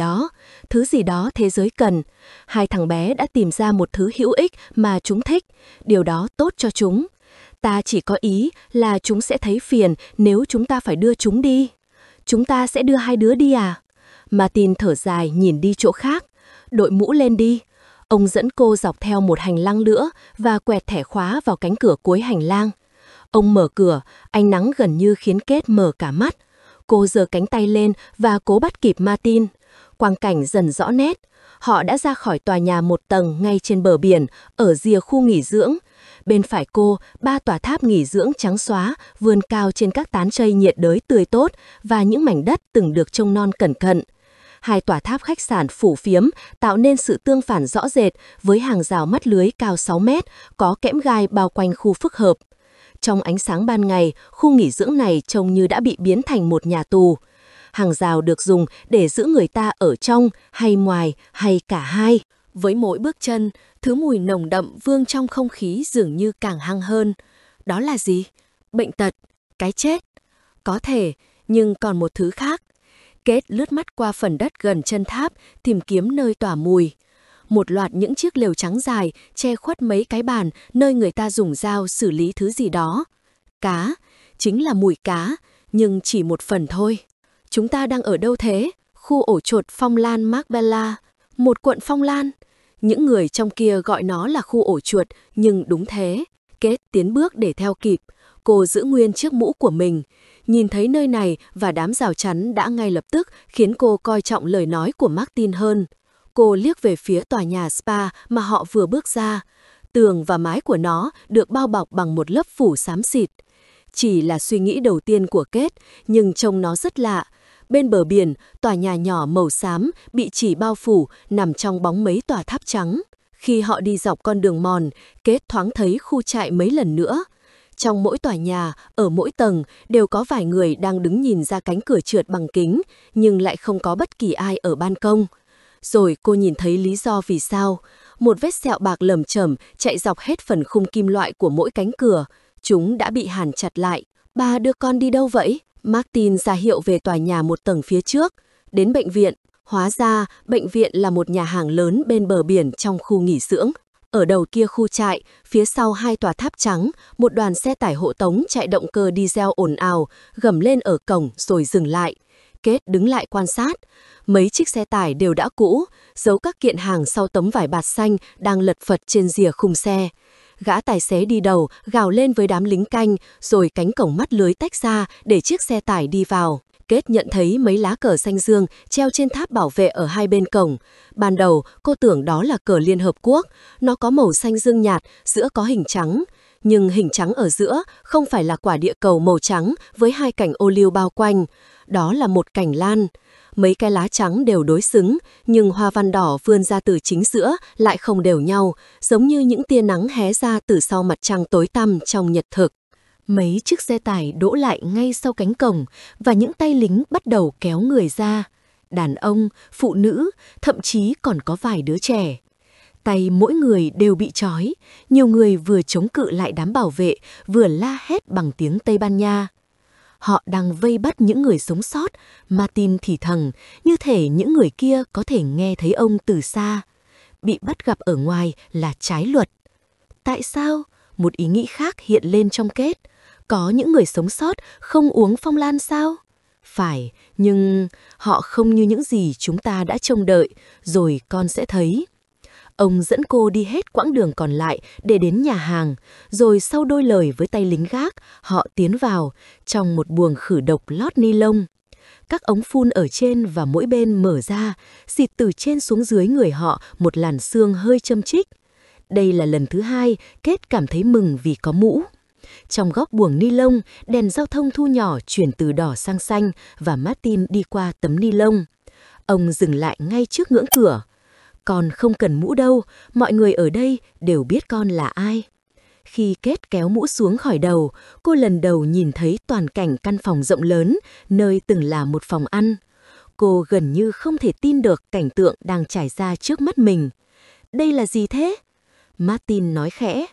thứ gì đó thế giới cần. Hai thằng bé đã tìm ra một thứ hữu ích mà chúng thích, điều đó tốt cho chúng. Ta chỉ có ý là chúng sẽ thấy phiền nếu chúng ta phải đưa chúng đi. Chúng ta sẽ đưa hai đứa đi à? Martin thở dài nhìn đi chỗ khác. Đội mũ lên đi. Ông dẫn cô dọc theo một hành lang nữa và quẹt thẻ khóa vào cánh cửa cuối hành lang. Ông mở cửa, ánh nắng gần như khiến Kết mở cả mắt. Cô giơ cánh tay lên và cố bắt kịp Martin. Quang cảnh dần rõ nét. Họ đã ra khỏi tòa nhà một tầng ngay trên bờ biển, ở rìa khu nghỉ dưỡng. Bên phải cô, 3 tòa tháp nghỉ dưỡng trắng xóa, vươn cao trên các tán cây nhiệt đới tươi tốt và những mảnh đất từng được trông non cẩn cẩn. 2 tòa tháp khách sạn phủ phiếm tạo nên sự tương phản rõ rệt với hàng rào mắt lưới cao 6 mét, có kẽm gai bao quanh khu phức hợp. Trong ánh sáng ban ngày, khu nghỉ dưỡng này trông như đã bị biến thành một nhà tù. Hàng rào được dùng để giữ người ta ở trong hay ngoài hay cả hai. Với mỗi bước chân, thứ mùi nồng đậm vương trong không khí dường như càng hăng hơn. Đó là gì? Bệnh tật? Cái chết? Có thể, nhưng còn một thứ khác. Kết lướt mắt qua phần đất gần chân tháp, tìm kiếm nơi tỏa mùi. Một loạt những chiếc lều trắng dài che khuất mấy cái bàn nơi người ta dùng dao xử lý thứ gì đó. Cá, chính là mùi cá, nhưng chỉ một phần thôi. Chúng ta đang ở đâu thế? Khu ổ chuột Phong Lan Marbella, một quận Phong Lan. Những người trong kia gọi nó là khu ổ chuột, nhưng đúng thế. Kết tiến bước để theo kịp. Cô giữ nguyên chiếc mũ của mình. Nhìn thấy nơi này và đám rào chắn đã ngay lập tức khiến cô coi trọng lời nói của Martin hơn. Cô liếc về phía tòa nhà spa mà họ vừa bước ra. Tường và mái của nó được bao bọc bằng một lớp phủ xám xịt. Chỉ là suy nghĩ đầu tiên của Kết, nhưng trông nó rất lạ. Bên bờ biển, tòa nhà nhỏ màu xám bị chỉ bao phủ nằm trong bóng mấy tòa tháp trắng. Khi họ đi dọc con đường mòn, Kết thoáng thấy khu trại mấy lần nữa. Trong mỗi tòa nhà, ở mỗi tầng, đều có vài người đang đứng nhìn ra cánh cửa trượt bằng kính, nhưng lại không có bất kỳ ai ở ban công. Rồi cô nhìn thấy lý do vì sao. Một vết sẹo bạc lởm chởm chạy dọc hết phần khung kim loại của mỗi cánh cửa. Chúng đã bị hàn chặt lại. Bà đưa con đi đâu vậy? Martin ra hiệu về tòa nhà một tầng phía trước. Đến bệnh viện. Hóa ra, bệnh viện là một nhà hàng lớn bên bờ biển trong khu nghỉ dưỡng. Ở đầu kia khu trại, phía sau 2 tòa tháp trắng, một đoàn xe tải hộ tống chạy động cơ diesel ồn ào, gầm lên ở cổng rồi dừng lại. Kết đứng lại quan sát. Mấy chiếc xe tải đều đã cũ, giấu các kiện hàng sau tấm vải bạt xanh đang lật phật trên rìa khung xe. Gã tài xế đi đầu, gào lên với đám lính canh, rồi cánh cổng mắt lưới tách ra để chiếc xe tải đi vào. Kết nhận thấy mấy lá cờ xanh dương treo trên tháp bảo vệ ở hai bên cổng. Ban đầu, cô tưởng đó là cờ Liên Hợp Quốc. Nó có màu xanh dương nhạt, giữa có hình trắng. Nhưng hình trắng ở giữa không phải là quả địa cầu màu trắng với 2 cành ô liu bao quanh. Đó là một cành lan. Mấy cái lá trắng đều đối xứng, nhưng hoa văn đỏ vươn ra từ chính giữa lại không đều nhau, giống như những tia nắng hé ra từ sau mặt trăng tối tăm trong nhật thực. Mấy chiếc xe tải đỗ lại ngay sau cánh cổng và những tay lính bắt đầu kéo người ra. Đàn ông, phụ nữ, thậm chí còn có vài đứa trẻ. Tay mỗi người đều bị trói, nhiều người vừa chống cự lại đám bảo vệ, vừa la hét bằng tiếng Tây Ban Nha. Họ đang vây bắt những người sống sót, Martin thì thầm, như thể những người kia có thể nghe thấy ông từ xa. Bị bắt gặp ở ngoài là trái luật. Tại sao? Một ý nghĩ khác hiện lên trong Kết. Có những người sống sót không uống phong lan sao? Phải, nhưng họ không như những gì chúng ta đã trông đợi, rồi con sẽ thấy. Ông dẫn cô đi hết quãng đường còn lại để đến nhà hàng, rồi sau đôi lời với tay lính gác, họ tiến vào trong một buồng khử độc lót ni lông. Các ống phun ở trên và mỗi bên mở ra, xịt từ trên xuống dưới người họ một làn sương hơi châm chích. Đây là lần thứ 2 Kết cảm thấy mừng vì có mũ. Trong góc buồng ni lông, đèn giao thông thu nhỏ chuyển từ đỏ sang xanh và Martin đi qua tấm ni lông. Ông dừng lại ngay trước ngưỡng cửa. Con không cần mũ đâu, mọi người ở đây đều biết con là ai. Khi Kết kéo mũ xuống khỏi đầu, cô lần đầu nhìn thấy toàn cảnh căn phòng rộng lớn, nơi từng là một phòng ăn. Cô gần như không thể tin được cảnh tượng đang trải ra trước mắt mình. Đây là gì thế? Martin nói khẽ.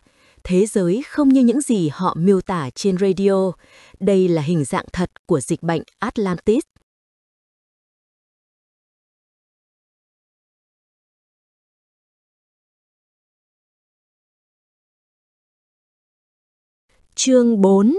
Thế giới không như những gì họ miêu tả trên radio. Đây là hình dạng thật của dịch bệnh Atlantis. Chương 4.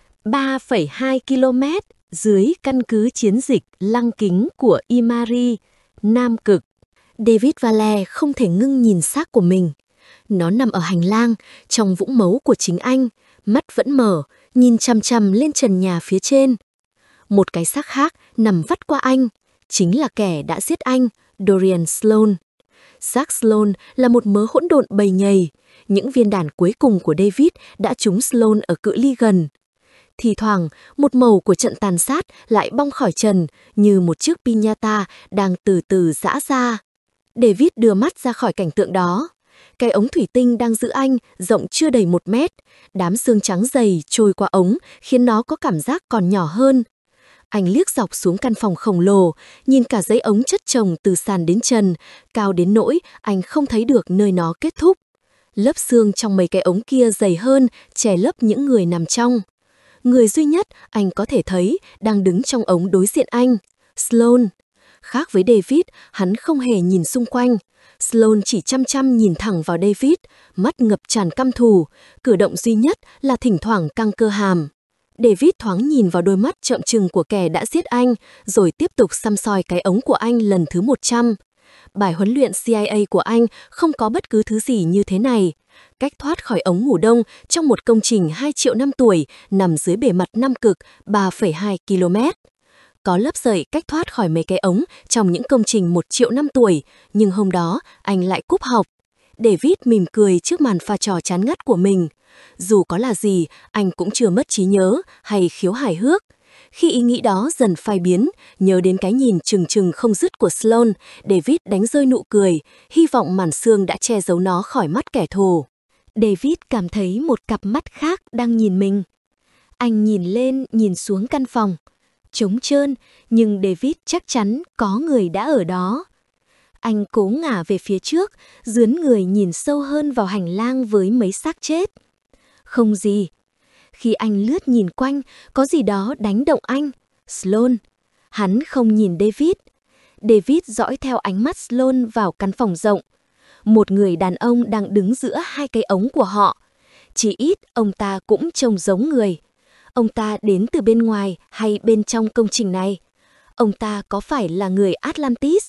3,2 km dưới căn cứ chiến dịch lăng kính của Imari, Nam Cực. David Valle không thể ngưng nhìn xác của mình. Nó nằm ở hành lang, trong vũng máu của chính anh, mắt vẫn mở, nhìn chằm chằm lên trần nhà phía trên. Một cái xác khác nằm vắt qua anh, chính là kẻ đã giết anh, Dorian Sloan. Xác Sloan là một mớ hỗn độn bầy nhầy. Những viên đạn cuối cùng của David đã trúng Sloan ở cự ly gần. Thì thoảng, một mẩu của trận tàn sát lại bong khỏi trần như một chiếc piñata đang từ từ giã ra. David đưa mắt ra khỏi cảnh tượng đó. Cái ống thủy tinh đang giữ anh rộng chưa đầy 1 mét. Đám xương trắng dày trôi qua ống khiến nó có cảm giác còn nhỏ hơn. Anh liếc dọc xuống căn phòng khổng lồ, nhìn cả dãy ống chất chồng từ sàn đến trần, cao đến nỗi anh không thấy được nơi nó kết thúc. Lớp xương trong mấy cái ống kia dày hơn, che lấp những người nằm trong. Người duy nhất anh có thể thấy đang đứng trong ống đối diện anh, Sloan. Khác với David, hắn không hề nhìn xung quanh. Sloan chỉ chăm chăm nhìn thẳng vào David, mắt ngập tràn căm thù, cử động duy nhất là thỉnh thoảng căng cơ hàm. David thoáng nhìn vào đôi mắt trợn trừng của kẻ đã giết anh, rồi tiếp tục săm soi cái ống của anh lần thứ 100. Bài huấn luyện CIA của anh không có bất cứ thứ gì như thế này. Cách thoát khỏi ống ngủ đông trong một công trình 2 triệu năm tuổi nằm dưới bề mặt Nam Cực 3,2 km. Có lớp sợi cách thoát khỏi mấy cái ống trong những công trình 1 triệu năm tuổi, nhưng hôm đó anh lại cúp học. David mỉm cười trước màn pha trò chán ngắt của mình. Dù có là gì, anh cũng chưa mất trí nhớ hay khiếu hài hước. Khi ý nghĩ đó dần phai biến, nhớ đến cái nhìn trừng trừng không dứt của Sloan, David đánh rơi nụ cười, hy vọng màn sương đã che giấu nó khỏi mắt kẻ thù. David cảm thấy một cặp mắt khác đang nhìn mình. Anh nhìn lên, nhìn xuống căn phòng. Trống trơn, nhưng David chắc chắn có người đã ở đó. Anh cố ngả về phía trước, dướn người nhìn sâu hơn vào hành lang với mấy xác chết. Không gì. Khi anh lướt nhìn quanh, có gì đó đánh động anh. Sloan. Hắn không nhìn David. David dõi theo ánh mắt Sloan vào căn phòng rộng. Một người đàn ông đang đứng giữa hai cái ống của họ. Chỉ ít ông ta cũng trông giống người. Ông ta đến từ bên ngoài hay bên trong công trình này? Ông ta có phải là người Atlantis?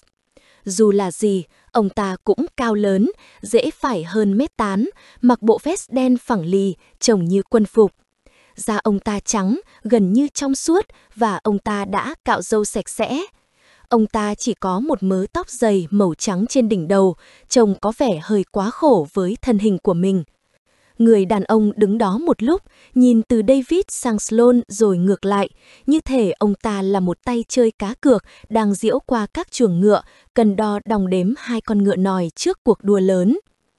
Dù là gì, ông ta cũng cao lớn, dễ phải hơn 1,8 m, mặc bộ vest đen phẳng lì, trông như quân phục. Da ông ta trắng, gần như trong suốt và ông ta đã cạo râu sạch sẽ. Ông ta chỉ có một mớ tóc dày màu trắng trên đỉnh đầu, trông có vẻ hơi quá khổ với thân hình của mình. Người đàn ông đứng đó một lúc, nhìn từ David sang Sloan rồi ngược lại, như thể ông ta là một tay chơi cá cược đang diễu qua các chuồng ngựa, cần đo đong đếm 2 con ngựa nòi trước cuộc đua lớn.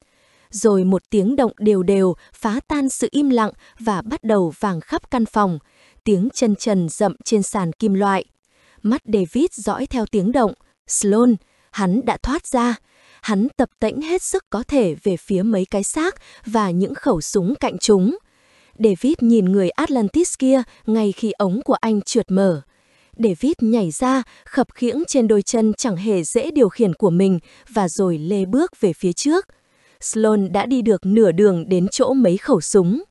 Rồi một tiếng động đều đều phá tan sự im lặng và bắt đầu vang khắp căn phòng, tiếng chân trần rậm trên sàn kim loại. Mắt David dõi theo tiếng động. Sloan, hắn đã thoát ra. Hắn tập tễnh hết sức có thể về phía mấy cái xác và những khẩu súng cạnh chúng. David nhìn người Atlantis kia ngay khi ống của anh trượt mở. David nhảy ra, khập khiễng trên đôi chân chẳng hề dễ điều khiển của mình và rồi lê bước về phía trước. Sloan đã đi được nửa đường đến chỗ mấy khẩu súng.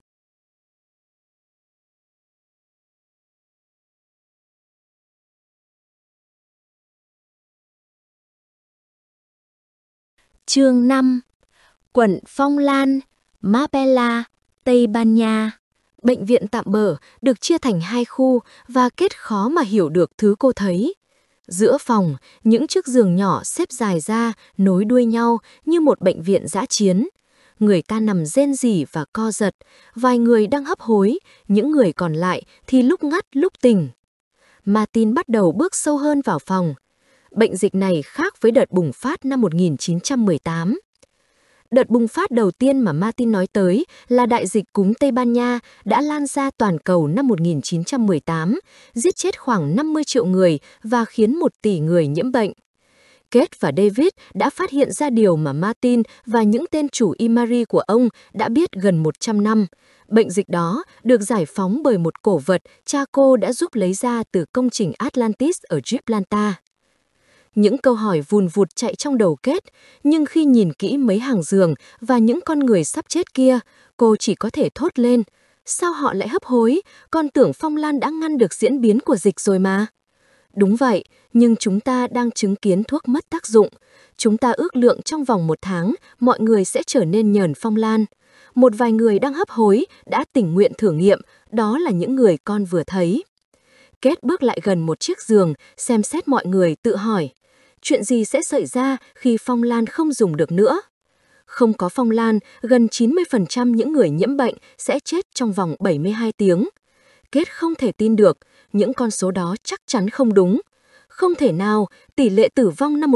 Chương 5. Quận Phong Lan, Marbella, Tây Ban Nha. Bệnh viện tạm bợ được chia thành 2 khu và kết khó mà hiểu được thứ cô thấy. Giữa phòng, những chiếc giường nhỏ xếp dài ra, nối đuôi nhau như một bệnh viện dã chiến. Người ta nằm rên rỉ và co giật, vài người đang hấp hối, những người còn lại thì lúc ngắt lúc tỉnh. Martin bắt đầu bước sâu hơn vào phòng. Bệnh dịch này khác với đợt bùng phát năm 1918. Đợt bùng phát đầu tiên mà Martin nói tới là đại dịch cúm Tây Ban Nha đã lan ra toàn cầu năm 1918, giết chết khoảng 50 triệu người và khiến 1 tỷ người nhiễm bệnh. Kate và David đã phát hiện ra điều mà Martin và những tên chủ Imari của ông đã biết gần 100 năm. Bệnh dịch đó được giải phóng bởi một cổ vật cha cô đã giúp lấy ra từ công trình Atlantis ở Gibraltar. Những câu hỏi vùn vụt chạy trong đầu Kate, nhưng khi nhìn kỹ mấy hàng giường và những con người sắp chết kia, cô chỉ có thể thốt lên. Sao họ lại hấp hối? Con tưởng Phong Lan đã ngăn được diễn biến của dịch rồi mà. Đúng vậy, nhưng chúng ta đang chứng kiến thuốc mất tác dụng. Chúng ta ước lượng trong vòng 1 tháng, mọi người sẽ trở nên nhờn Phong Lan. Một vài người đang hấp hối, đã tình nguyện thử nghiệm, đó là những người con vừa thấy. Kate bước lại gần một chiếc giường, xem xét mọi người tự hỏi. Chuyện gì sẽ xảy ra khi Phong Lan không dùng được nữa? Không có Phong Lan, gần 90% những người nhiễm bệnh sẽ chết trong vòng 72 tiếng. Kate không thể tin được, những con số đó chắc chắn không đúng. Không thể nào, tỷ lệ tử vong năm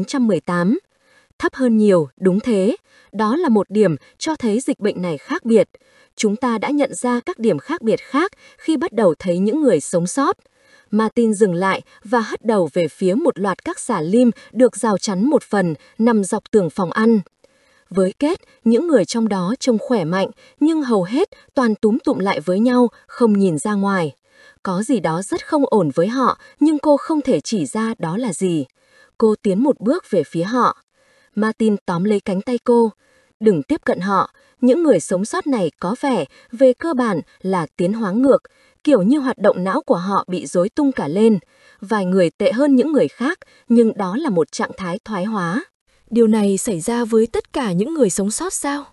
1918. Thấp hơn nhiều, đúng thế. Đó là một điểm cho thấy dịch bệnh này khác biệt. Chúng ta đã nhận ra các điểm khác biệt khác khi bắt đầu thấy những người sống sót. Martin dừng lại và hất đầu về phía một loạt các xà lim được rào chắn một phần nằm dọc tường phòng ăn. Với Kate, những người trong đó trông khỏe mạnh, nhưng hầu hết toàn túm tụm lại với nhau, không nhìn ra ngoài. Có gì đó rất không ổn với họ, nhưng cô không thể chỉ ra đó là gì. Cô tiến một bước về phía họ. Martin tóm lấy cánh tay cô. Đừng tiếp cận họ, những người sống sót này có vẻ, về cơ bản là tiến hóa ngược, kiểu như hoạt động não của họ bị rối tung cả lên. Vài người tệ hơn những người khác, nhưng đó là một trạng thái thoái hóa. Điều này xảy ra với tất cả những người sống sót sao?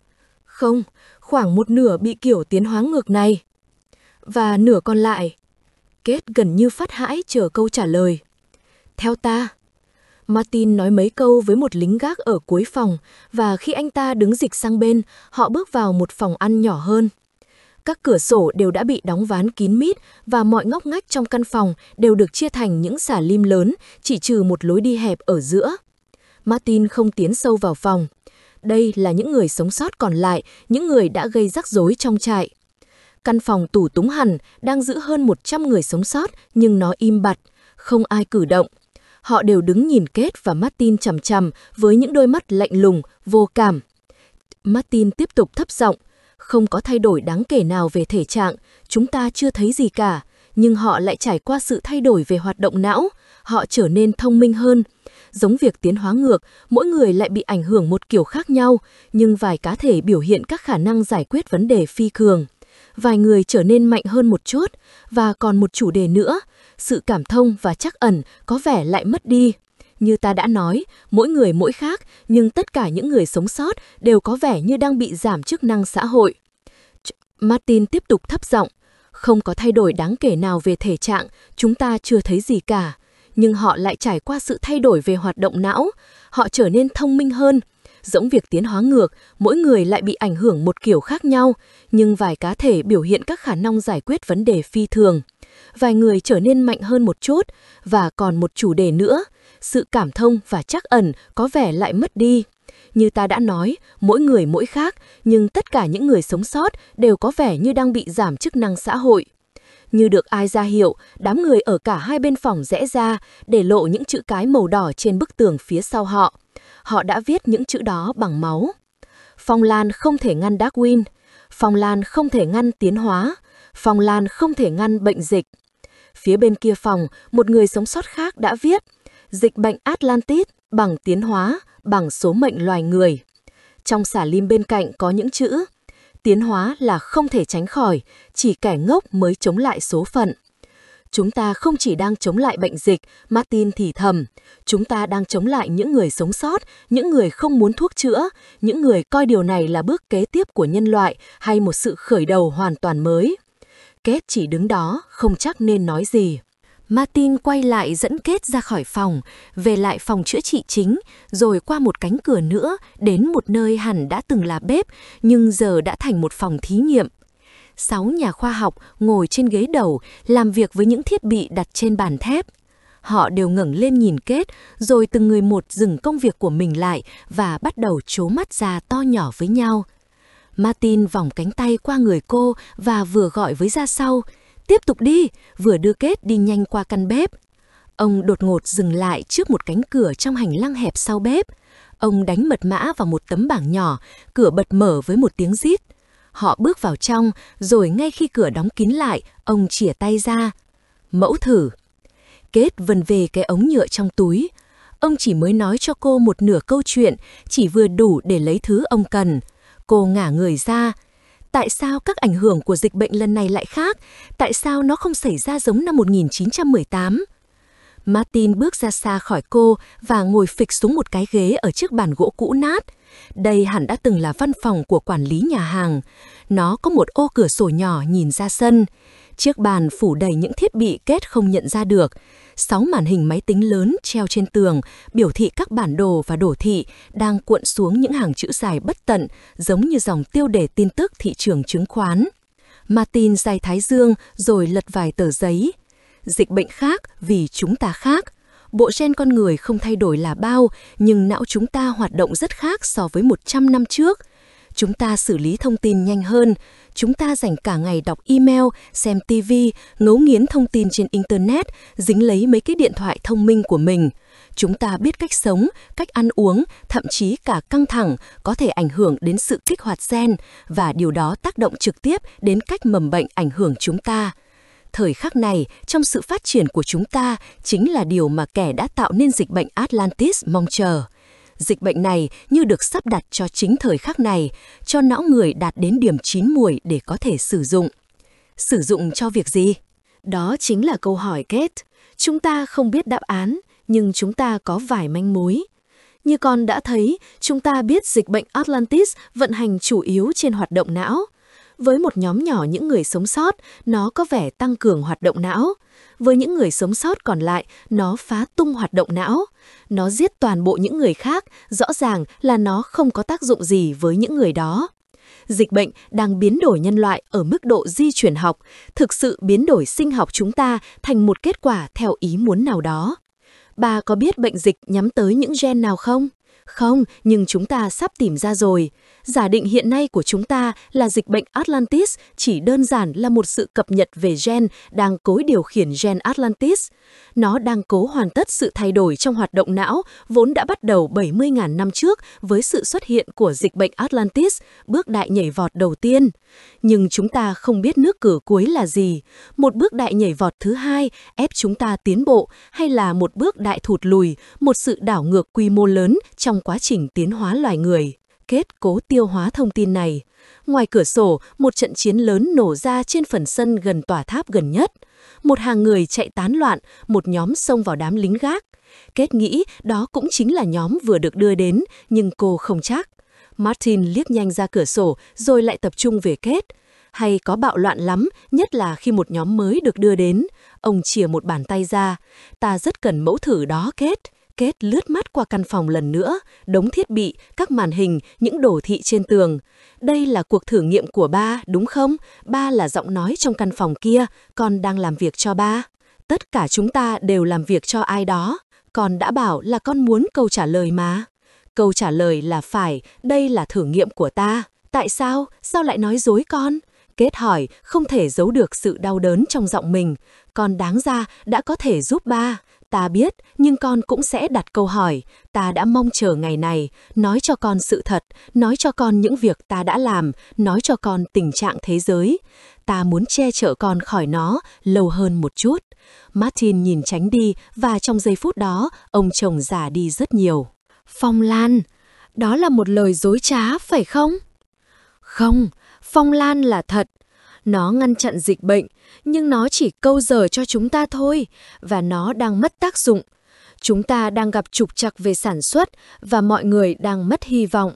Không, khoảng một nửa bị kiểu tiến hóa ngược này. Và nửa còn lại. Kate gần như phát hãi chờ câu trả lời. Theo ta. Martin nói mấy câu với một lính gác ở cuối phòng, và khi anh ta đứng dịch sang bên, họ bước vào một phòng ăn nhỏ hơn. Các cửa sổ đều đã bị đóng ván kín mít và mọi ngóc ngách trong căn phòng đều được chia thành những xà lim lớn, chỉ trừ một lối đi hẹp ở giữa. Martin không tiến sâu vào phòng. Đây là những người sống sót còn lại, những người đã gây rắc rối trong trại. Căn phòng tù túng hẳn, đang giữ hơn 100 người sống sót, nhưng nó im bặt, không ai cử động. Họ đều đứng nhìn Kate và Martin chằm chằm với những đôi mắt lạnh lùng, vô cảm. Martin tiếp tục thấp giọng. Không có thay đổi đáng kể nào về thể trạng, chúng ta chưa thấy gì cả, nhưng họ lại trải qua sự thay đổi về hoạt động não, họ trở nên thông minh hơn. Giống việc tiến hóa ngược, mỗi người lại bị ảnh hưởng một kiểu khác nhau, nhưng vài cá thể biểu hiện các khả năng giải quyết vấn đề phi thường. Vài người trở nên mạnh hơn một chút, và còn một chủ đề nữa, sự cảm thông và trắc ẩn có vẻ lại mất đi. Như ta đã nói, mỗi người mỗi khác, nhưng tất cả những người sống sót đều có vẻ như đang bị giảm chức năng xã hội. Martin tiếp tục thấp giọng. Không có thay đổi đáng kể nào về thể trạng, chúng ta chưa thấy gì cả. Nhưng họ lại trải qua sự thay đổi về hoạt động não. Họ trở nên thông minh hơn. Giống việc tiến hóa ngược, mỗi người lại bị ảnh hưởng một kiểu khác nhau, nhưng vài cá thể biểu hiện các khả năng giải quyết vấn đề phi thường. Vài người trở nên mạnh hơn một chút, và còn một chủ đề nữa, sự cảm thông và trắc ẩn có vẻ lại mất đi. Như ta đã nói, mỗi người mỗi khác, nhưng tất cả những người sống sót đều có vẻ như đang bị giảm chức năng xã hội. Như được ai ra hiệu, đám người ở cả hai bên phòng rẽ ra, để lộ những chữ cái màu đỏ trên bức tường phía sau họ. Họ đã viết những chữ đó bằng máu. Phong Lan không thể ngăn Darwin. Phong Lan không thể ngăn tiến hóa. Phong Lan không thể ngăn bệnh dịch. Phía bên kia phòng, một người sống sót khác đã viết dịch bệnh Atlantis bằng tiến hóa, bằng số mệnh loài người. Trong xà lim bên cạnh có những chữ tiến hóa là không thể tránh khỏi, chỉ kẻ ngốc mới chống lại số phận. Chúng ta không chỉ đang chống lại bệnh dịch, Martin thì thầm. Chúng ta đang chống lại những người sống sót, những người không muốn thuốc chữa, những người coi điều này là bước kế tiếp của nhân loại hay một sự khởi đầu hoàn toàn mới. Kate chỉ đứng đó, không chắc nên nói gì. Martin quay lại dẫn Kate ra khỏi phòng, về lại phòng chữa trị chính, rồi qua một cánh cửa nữa đến một nơi hẳn đã từng là bếp, nhưng giờ đã thành một phòng thí nghiệm. 6 nhà khoa học ngồi trên ghế đầu, làm việc với những thiết bị đặt trên bàn thép. Họ đều ngẩng lên nhìn Kate, rồi từng người một dừng công việc của mình lại và bắt đầu trố mắt ra to nhỏ với nhau. Martin vòng cánh tay qua người cô và vừa gọi với ra sau, tiếp tục đi, vừa đưa Kate đi nhanh qua căn bếp. Ông đột ngột dừng lại trước một cánh cửa trong hành lang hẹp sau bếp. Ông đánh mật mã vào một tấm bảng nhỏ, cửa bật mở với một tiếng rít. Họ bước vào trong, rồi ngay khi cửa đóng kín lại, ông chìa tay ra. Mẫu thử. Kate vần về cái ống nhựa trong túi. Ông chỉ mới nói cho cô một nửa câu chuyện, chỉ vừa đủ để lấy thứ ông cần. Cô ngả người ra. Tại sao các ảnh hưởng của dịch bệnh lần này lại khác? Tại sao nó không xảy ra giống năm 1918? Martin bước ra xa khỏi cô và ngồi phịch xuống một cái ghế ở chiếc bàn gỗ cũ nát. Đây hẳn đã từng là văn phòng của quản lý nhà hàng. Nó có một ô cửa sổ nhỏ nhìn ra sân. Chiếc bàn phủ đầy những thiết bị Kate không nhận ra được. 6 màn hình máy tính lớn treo trên tường, biểu thị các bản đồ và đồ thị đang cuộn xuống những hàng chữ dài bất tận, giống như dòng tiêu đề tin tức thị trường chứng khoán. Martin day thái dương rồi lật vài tờ giấy. Dịch bệnh khác vì chúng ta khác. Bộ gen con người không thay đổi là bao, nhưng não chúng ta hoạt động rất khác so với 100 năm trước. Chúng ta xử lý thông tin nhanh hơn. Chúng ta dành cả ngày đọc email, xem TV, ngấu nghiến thông tin trên Internet, dính lấy mấy cái điện thoại thông minh của mình. Chúng ta biết cách sống, cách ăn uống, thậm chí cả căng thẳng có thể ảnh hưởng đến sự kích hoạt gen, và điều đó tác động trực tiếp đến cách mầm bệnh ảnh hưởng chúng ta. Thời khắc này, trong sự phát triển của chúng ta, chính là điều mà kẻ đã tạo nên dịch bệnh Atlantis mong chờ. Dịch bệnh này như được sắp đặt cho chính thời khắc này, cho não người đạt đến điểm chín muồi để có thể sử dụng. Sử dụng cho việc gì? Đó chính là câu hỏi Kate. Chúng ta không biết đáp án, nhưng chúng ta có vài manh mối. Như con đã thấy, chúng ta biết dịch bệnh Atlantis vận hành chủ yếu trên hoạt động não. Với một nhóm nhỏ những người sống sót, nó có vẻ tăng cường hoạt động não. Với những người sống sót còn lại, nó phá tung hoạt động não. Nó giết toàn bộ những người khác, rõ ràng là nó không có tác dụng gì với những người đó. Dịch bệnh đang biến đổi nhân loại ở mức độ di truyền học, thực sự biến đổi sinh học chúng ta thành một kết quả theo ý muốn nào đó. Bà có biết bệnh dịch nhắm tới những gen nào không? Không, nhưng chúng ta sắp tìm ra rồi. Giả định hiện nay của chúng ta là dịch bệnh Atlantis chỉ đơn giản là một sự cập nhật về gen đang cố điều khiển gen Atlantis. Nó đang cố hoàn tất sự thay đổi trong hoạt động não vốn đã bắt đầu 70.000 năm trước với sự xuất hiện của dịch bệnh Atlantis, bước đại nhảy vọt đầu tiên. Nhưng chúng ta không biết nước cờ cuối là gì, một bước đại nhảy vọt thứ hai ép chúng ta tiến bộ hay là một bước đại thụt lùi, một sự đảo ngược quy mô lớn trong quá trình tiến hóa loài người. Kate cố tiêu hóa thông tin này. Ngoài cửa sổ, một trận chiến lớn nổ ra trên phần sân gần tòa tháp gần nhất. Một hàng người chạy tán loạn, một nhóm xông vào đám lính gác. Kate nghĩ đó cũng chính là nhóm vừa được đưa đến, nhưng cô không chắc. Martin liếc nhanh ra cửa sổ rồi lại tập trung về Kate. Hay có bạo loạn lắm, nhất là khi một nhóm mới được đưa đến. Ông chìa một bàn tay ra. Ta rất cần mẫu thử đó, Kate. Kate lướt mắt qua căn phòng lần nữa, đống thiết bị, các màn hình, những đồ thị trên tường. Đây là cuộc thử nghiệm của ba, đúng không? Ba là giọng nói trong căn phòng kia, con đang làm việc cho ba. Tất cả chúng ta đều làm việc cho ai đó. Con đã bảo là con muốn câu trả lời mà. Câu trả lời là phải, đây là thử nghiệm của ta. Tại sao? Sao lại nói dối con? Kate hỏi, không thể giấu được sự đau đớn trong giọng mình. Con đáng ra đã có thể giúp ba. Ta biết, nhưng con cũng sẽ đặt câu hỏi. Ta đã mong chờ ngày này, nói cho con sự thật, nói cho con những việc ta đã làm, nói cho con tình trạng thế giới. Ta muốn che chở con khỏi nó lâu hơn một chút. Martin nhìn tránh đi và trong giây phút đó, ông chồng già đi rất nhiều. Phong Lan, đó là một lời dối trá, phải không? Không, Phong Lan là thật. Nó ngăn chặn dịch bệnh, nhưng nó chỉ câu giờ cho chúng ta thôi, và nó đang mất tác dụng. Chúng ta đang gặp trục trặc về sản xuất, và mọi người đang mất hy vọng.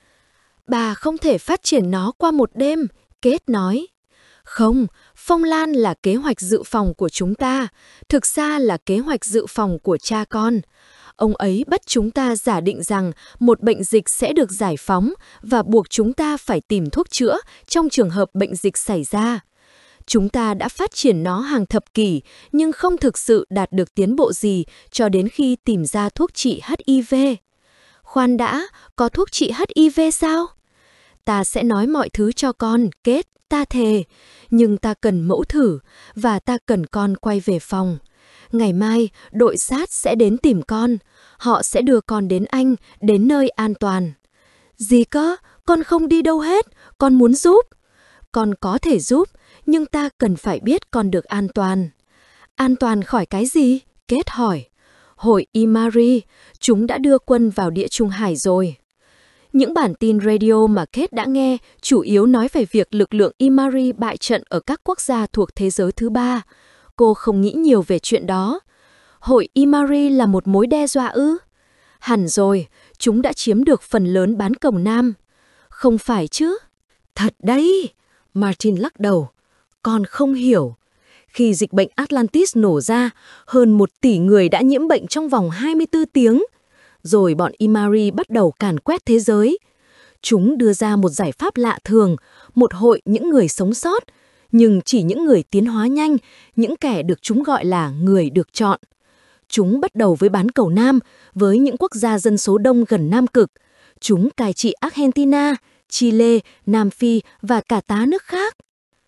Bà không thể phát triển nó qua một đêm, Kate nói. Không, Phong Lan là kế hoạch dự phòng của chúng ta, thực ra là kế hoạch dự phòng của cha con. Ông ấy bắt chúng ta giả định rằng một bệnh dịch sẽ được giải phóng và buộc chúng ta phải tìm thuốc chữa trong trường hợp bệnh dịch xảy ra. Chúng ta đã phát triển nó hàng thập kỷ nhưng không thực sự đạt được tiến bộ gì cho đến khi tìm ra thuốc trị HIV. Khoan đã, có thuốc trị HIV sao? Ta sẽ nói mọi thứ cho con, Kate, ta thề. Nhưng ta cần mẫu thử và ta cần con quay về phòng. Ngày mai, đội SAT sẽ đến tìm con. Họ sẽ đưa con đến Anh, đến nơi an toàn. Gì cơ? Con không đi đâu hết. Con muốn giúp. Con có thể giúp, nhưng ta cần phải biết con được an toàn. An toàn khỏi cái gì? Kate hỏi. Hội Imari, chúng đã đưa quân vào Địa Trung Hải rồi. Những bản tin radio mà Kate đã nghe chủ yếu nói về việc lực lượng Imari bại trận ở các quốc gia thuộc thế giới thứ ba. Cô không nghĩ nhiều về chuyện đó. Hội Imari là một mối đe dọa ư? Hẳn rồi, chúng đã chiếm được phần lớn bán cầu Nam. Không phải chứ? Thật đấy! Martin lắc đầu. Con không hiểu. Khi dịch bệnh Atlantis nổ ra, hơn 1 tỷ người đã nhiễm bệnh trong vòng 24 tiếng. Rồi bọn Imari bắt đầu càn quét thế giới. Chúng đưa ra một giải pháp lạ thường, một hội những người sống sót, nhưng chỉ những người tiến hóa nhanh, những kẻ được chúng gọi là người được chọn. Chúng bắt đầu với bán cầu Nam, với những quốc gia dân số đông gần Nam Cực. Chúng cai trị Argentina, Chile, Nam Phi và cả tá nước khác.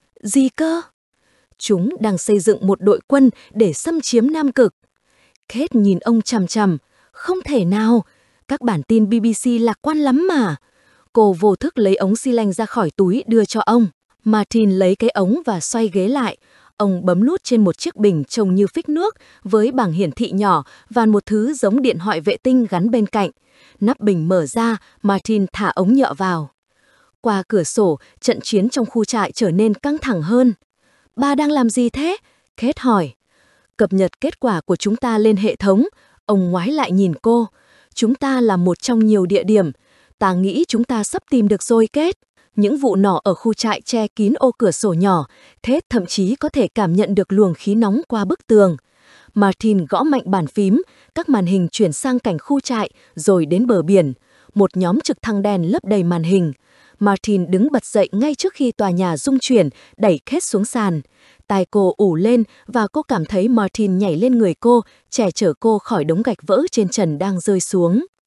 Gì cơ? Chúng đang xây dựng một đội quân để xâm chiếm Nam Cực. Kate nhìn ông chằm chằm. Không thể nào, các bản tin BBC lạc quan lắm mà. Cô vô thức lấy ống xi lanh ra khỏi túi đưa cho ông. Martin lấy cái ống và xoay ghế lại. Ông bấm nút trên một chiếc bình trông như phích nước với bảng hiển thị nhỏ và một thứ giống điện thoại vệ tinh gắn bên cạnh. Nắp bình mở ra, Martin thả ống nhựa vào. Qua cửa sổ, trận chiến trong khu trại trở nên căng thẳng hơn. Ba đang làm gì thế? Kate hỏi. Cập nhật kết quả của chúng ta lên hệ thống. Ông ngoái lại nhìn cô. Chúng ta là một trong nhiều địa điểm. Ta nghĩ chúng ta sắp tìm được rồi, Kate. Những vụ nổ ở khu trại che kín ô cửa sổ nhỏ. Kate thậm chí có thể cảm nhận được luồng khí nóng qua bức tường. Martin gõ mạnh bàn phím. Các màn hình chuyển sang cảnh khu trại, rồi đến bờ biển. Một nhóm trực thăng đen lấp đầy màn hình. Martin đứng bật dậy ngay trước khi tòa nhà rung chuyển, đẩy Kate xuống sàn. Tai cô ủ lên và cô cảm thấy Martin nhảy lên người cô, che chở cô khỏi đống gạch vỡ trên trần đang rơi xuống.